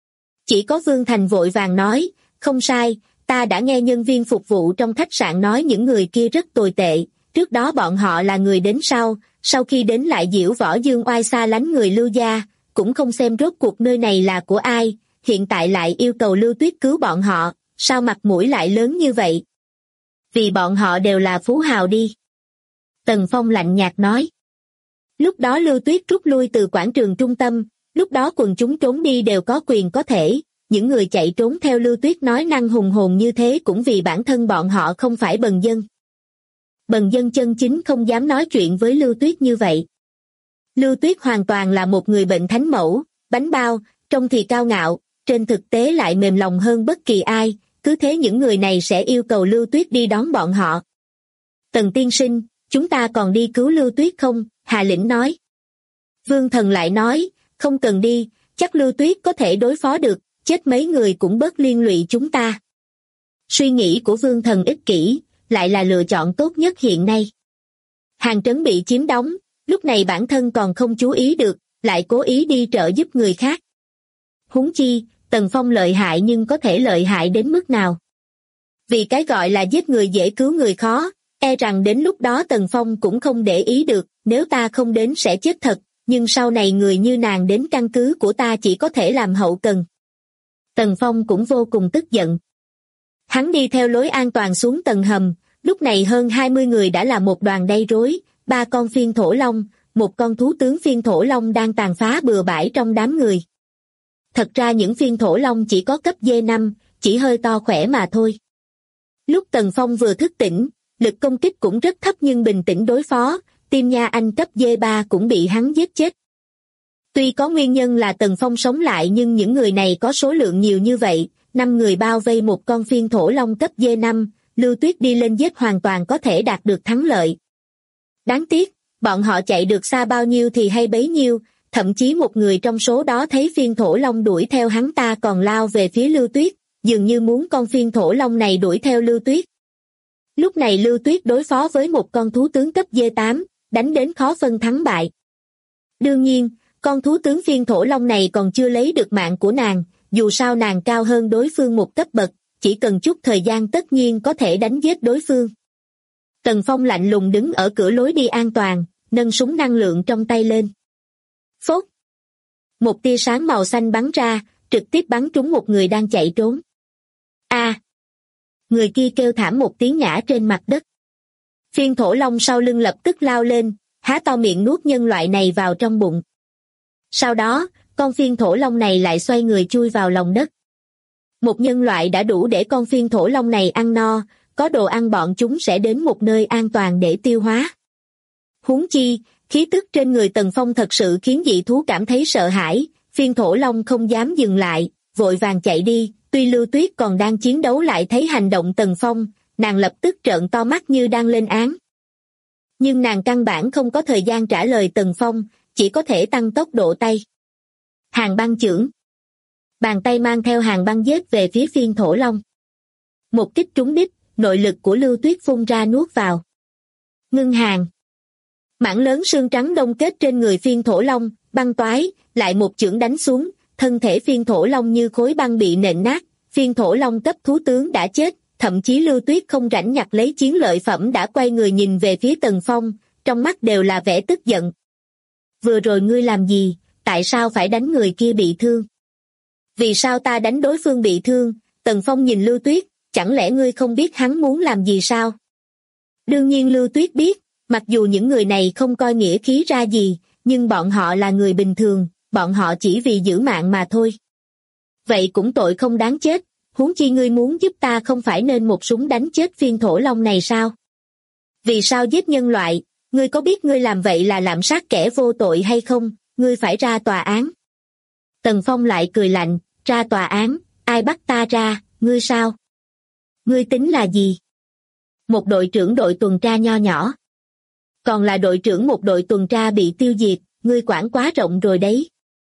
Chỉ có Vương Thành vội vàng nói, không sai, ta đã nghe nhân viên phục vụ trong khách sạn nói những người kia rất tồi tệ, trước đó bọn họ là người đến sau khi đến lại diễu võ dương oai xa lánh người Lưu gia, cũng không xem rốt cuộc nơi này là của ai, hiện tại lại yêu cầu Lưu Tuyết cứu bọn họ, sao mặt mũi lại lớn như vậy? Vì bọn họ đều là phú hào đi. Tần Phong lạnh nhạt nói. Lúc đó Lưu Tuyết rút lui từ quảng trường trung tâm, lúc đó quần chúng trốn đi đều có quyền có thể, những người chạy trốn theo Lưu Tuyết nói năng hùng hồn như thế cũng vì bản thân bọn họ không phải bần dân. Bần dân chân chính không dám nói chuyện với Lưu Tuyết như vậy. Lưu Tuyết hoàn toàn là một người bệnh thánh mẫu, bánh bao, trông thì cao ngạo, trên thực tế lại mềm lòng hơn bất kỳ ai, cứ thế những người này sẽ yêu cầu Lưu Tuyết đi đón bọn họ. Tần tiên sinh, chúng ta còn đi cứu Lưu Tuyết không? Hà Lĩnh nói. Vương Thần lại nói, không cần đi, chắc Lưu Tuyết có thể đối phó được, chết mấy người cũng bớt liên lụy chúng ta. Suy nghĩ của Vương Thần ích kỷ, lại là lựa chọn tốt nhất hiện nay. Hàng trấn bị chiếm đóng, lúc này bản thân còn không chú ý được, lại cố ý đi trợ giúp người khác. Huống chi, Tần Phong lợi hại nhưng có thể lợi hại đến mức nào? Vì cái gọi là giết người dễ cứu người khó, e rằng đến lúc đó Tần Phong cũng không để ý được, nếu ta không đến sẽ chết thật, nhưng sau này người như nàng đến căn cứ của ta chỉ có thể làm hậu cần. Tần Phong cũng vô cùng tức giận. Hắn đi theo lối an toàn xuống tầng hầm, lúc này hơn 20 người đã là một đoàn gây rối, 3 con Phiên Thổ Long, một con thú tướng phiên thổ long đang tàn phá bừa bãi trong đám người. Thật ra những phiên thổ long chỉ có cấp D5, chỉ hơi to khỏe mà thôi. Lúc Tần Phong vừa thức tỉnh, lực công kích cũng rất thấp nhưng bình tĩnh đối phó, Tim Nha Anh cấp D3 cũng bị hắn giết chết. Tuy có nguyên nhân là Tần Phong sống lại nhưng những người này có số lượng nhiều như vậy, 5 người bao vây một con phiên thổ long cấp D5, Lưu Tuyết đi lên giết hoàn toàn có thể đạt được thắng lợi. Đáng tiếc, bọn họ chạy được xa bao nhiêu thì hay bấy nhiêu, thậm chí một người trong số đó thấy phiên thổ long đuổi theo hắn ta còn lao về phía Lưu Tuyết, dường như muốn con phiên thổ long này đuổi theo Lưu Tuyết. Lúc này Lưu Tuyết đối phó với một con thú tướng cấp D8, đánh đến khó phân thắng bại. Đương nhiên, con thú tướng phiên thổ long này còn chưa lấy được mạng của nàng, dù sao nàng cao hơn đối phương một cấp bậc, chỉ cần chút thời gian tất nhiên có thể đánh giết đối phương. Tần Phong lạnh lùng đứng ở cửa lối đi an toàn, nâng súng năng lượng trong tay lên. Phốt! Một tia sáng màu xanh bắn ra, trực tiếp bắn trúng một người đang chạy trốn. A! Người kia kêu thảm một tiếng ngã trên mặt đất. Phiên thổ long sau lưng lập tức lao lên, há to miệng nuốt nhân loại này vào trong bụng. Sau đó, con phiên thổ long này lại xoay người chui vào lòng đất. Một nhân loại đã đủ để con phiên thổ long này ăn no, có đồ ăn bọn chúng sẽ đến một nơi an toàn để tiêu hóa. Huống chi, khí tức trên người Tần Phong thật sự khiến dị thú cảm thấy sợ hãi, phiên thổ long không dám dừng lại, vội vàng chạy đi, tuy Lưu Tuyết còn đang chiến đấu lại thấy hành động Tần Phong, nàng lập tức trợn to mắt như đang lên án. Nhưng nàng căn bản không có thời gian trả lời Tần Phong, chỉ có thể tăng tốc độ tay. Hàn băng chưởng. Bàn tay mang theo hàn băng giết về phía phiên thổ long. Một kích trúng đích, nội lực của Lưu Tuyết phun ra nuốt vào. Ngưng hàn. Mảng lớn xương trắng đông kết trên người phiên thổ long, băng toái, lại một chưởng đánh xuống, thân thể phiên thổ long như khối băng bị nện nát, phiên thổ long cấp thú tướng đã chết, thậm chí Lưu Tuyết không rảnh nhặt lấy chiến lợi phẩm đã quay người nhìn về phía Tần Phong, trong mắt đều là vẻ tức giận. Vừa rồi ngươi làm gì, tại sao phải đánh người kia bị thương? Vì sao ta đánh đối phương bị thương? Tần Phong nhìn Lưu Tuyết, chẳng lẽ ngươi không biết hắn muốn làm gì sao? Đương nhiên Lưu Tuyết biết, mặc dù những người này không coi nghĩa khí ra gì, nhưng bọn họ là người bình thường, bọn họ chỉ vì giữ mạng mà thôi. Vậy cũng tội không đáng chết, huống chi ngươi muốn giúp ta không phải nên một súng đánh chết phiên thổ long này sao? Vì sao giết nhân loại, ngươi có biết ngươi làm vậy là lạm sát kẻ vô tội hay không, ngươi phải ra tòa án. Tần Phong lại cười lạnh, ra tòa án, ai bắt ta ra, ngươi sao? Ngươi tính là gì? Một đội trưởng đội tuần tra nho nhỏ. Còn là đội trưởng một đội tuần tra bị tiêu diệt, ngươi quản quá rộng rồi đấy.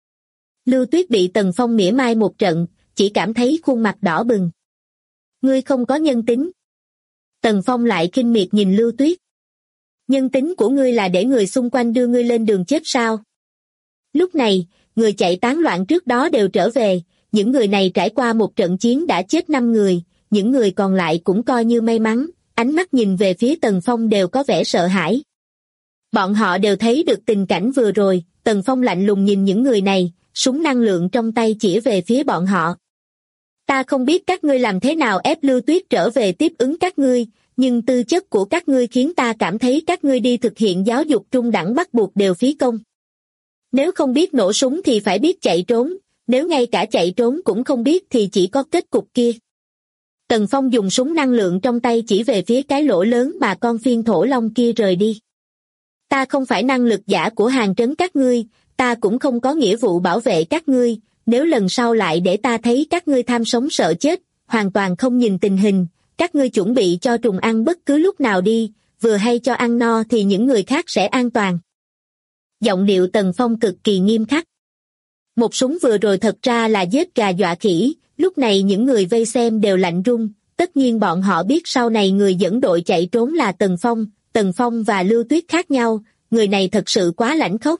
Lưu Tuyết bị Tần Phong mỉa mai một trận, chỉ cảm thấy khuôn mặt đỏ bừng. Ngươi không có nhân tính. Tần Phong lại khinh miệt nhìn Lưu Tuyết. Nhân tính của ngươi là để người xung quanh đưa ngươi lên đường chết sao? Lúc này, người chạy tán loạn trước đó đều trở về, những người này trải qua một trận chiến đã chết 5 người, những người còn lại cũng coi như may mắn, ánh mắt nhìn về phía Tần Phong đều có vẻ sợ hãi. Bọn họ đều thấy được tình cảnh vừa rồi, Tần Phong lạnh lùng nhìn những người này, súng năng lượng trong tay chỉ về phía bọn họ. Ta không biết các ngươi làm thế nào ép Lưu Tuyết trở về tiếp ứng các ngươi, nhưng tư chất của các ngươi khiến ta cảm thấy các ngươi đi thực hiện giáo dục trung đẳng bắt buộc đều phí công. Nếu không biết nổ súng thì phải biết chạy trốn, nếu ngay cả chạy trốn cũng không biết thì chỉ có kết cục kia. Tần Phong dùng súng năng lượng trong tay chỉ về phía cái lỗ lớn mà con phiên thổ long kia rời đi. Ta không phải năng lực giả của hàng trấn các ngươi, ta cũng không có nghĩa vụ bảo vệ các ngươi, nếu lần sau lại để ta thấy các ngươi tham sống sợ chết, hoàn toàn không nhìn tình hình, các ngươi chuẩn bị cho trùng ăn bất cứ lúc nào đi, vừa hay cho ăn no thì những người khác sẽ an toàn. Giọng điệu Tần Phong cực kỳ nghiêm khắc. Một súng vừa rồi thật ra là giết gà dọa khỉ, lúc này những người vây xem đều lạnh run, tất nhiên bọn họ biết sau này người dẫn đội chạy trốn là Tần Phong và Lưu Tuyết khác nhau, người này thật sự quá lãnh khốc.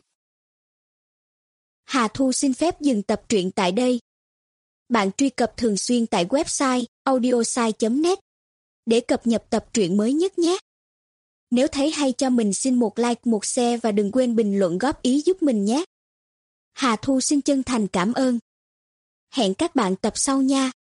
Hà Thu xin phép dừng tập truyện tại đây. Bạn truy cập thường xuyên tại website audiosai.net để cập nhật tập truyện mới nhất nhé. Nếu thấy hay cho mình xin một like, một share và đừng quên bình luận góp ý giúp mình nhé. Hà Thu xin chân thành cảm ơn. Hẹn các bạn tập sau nha.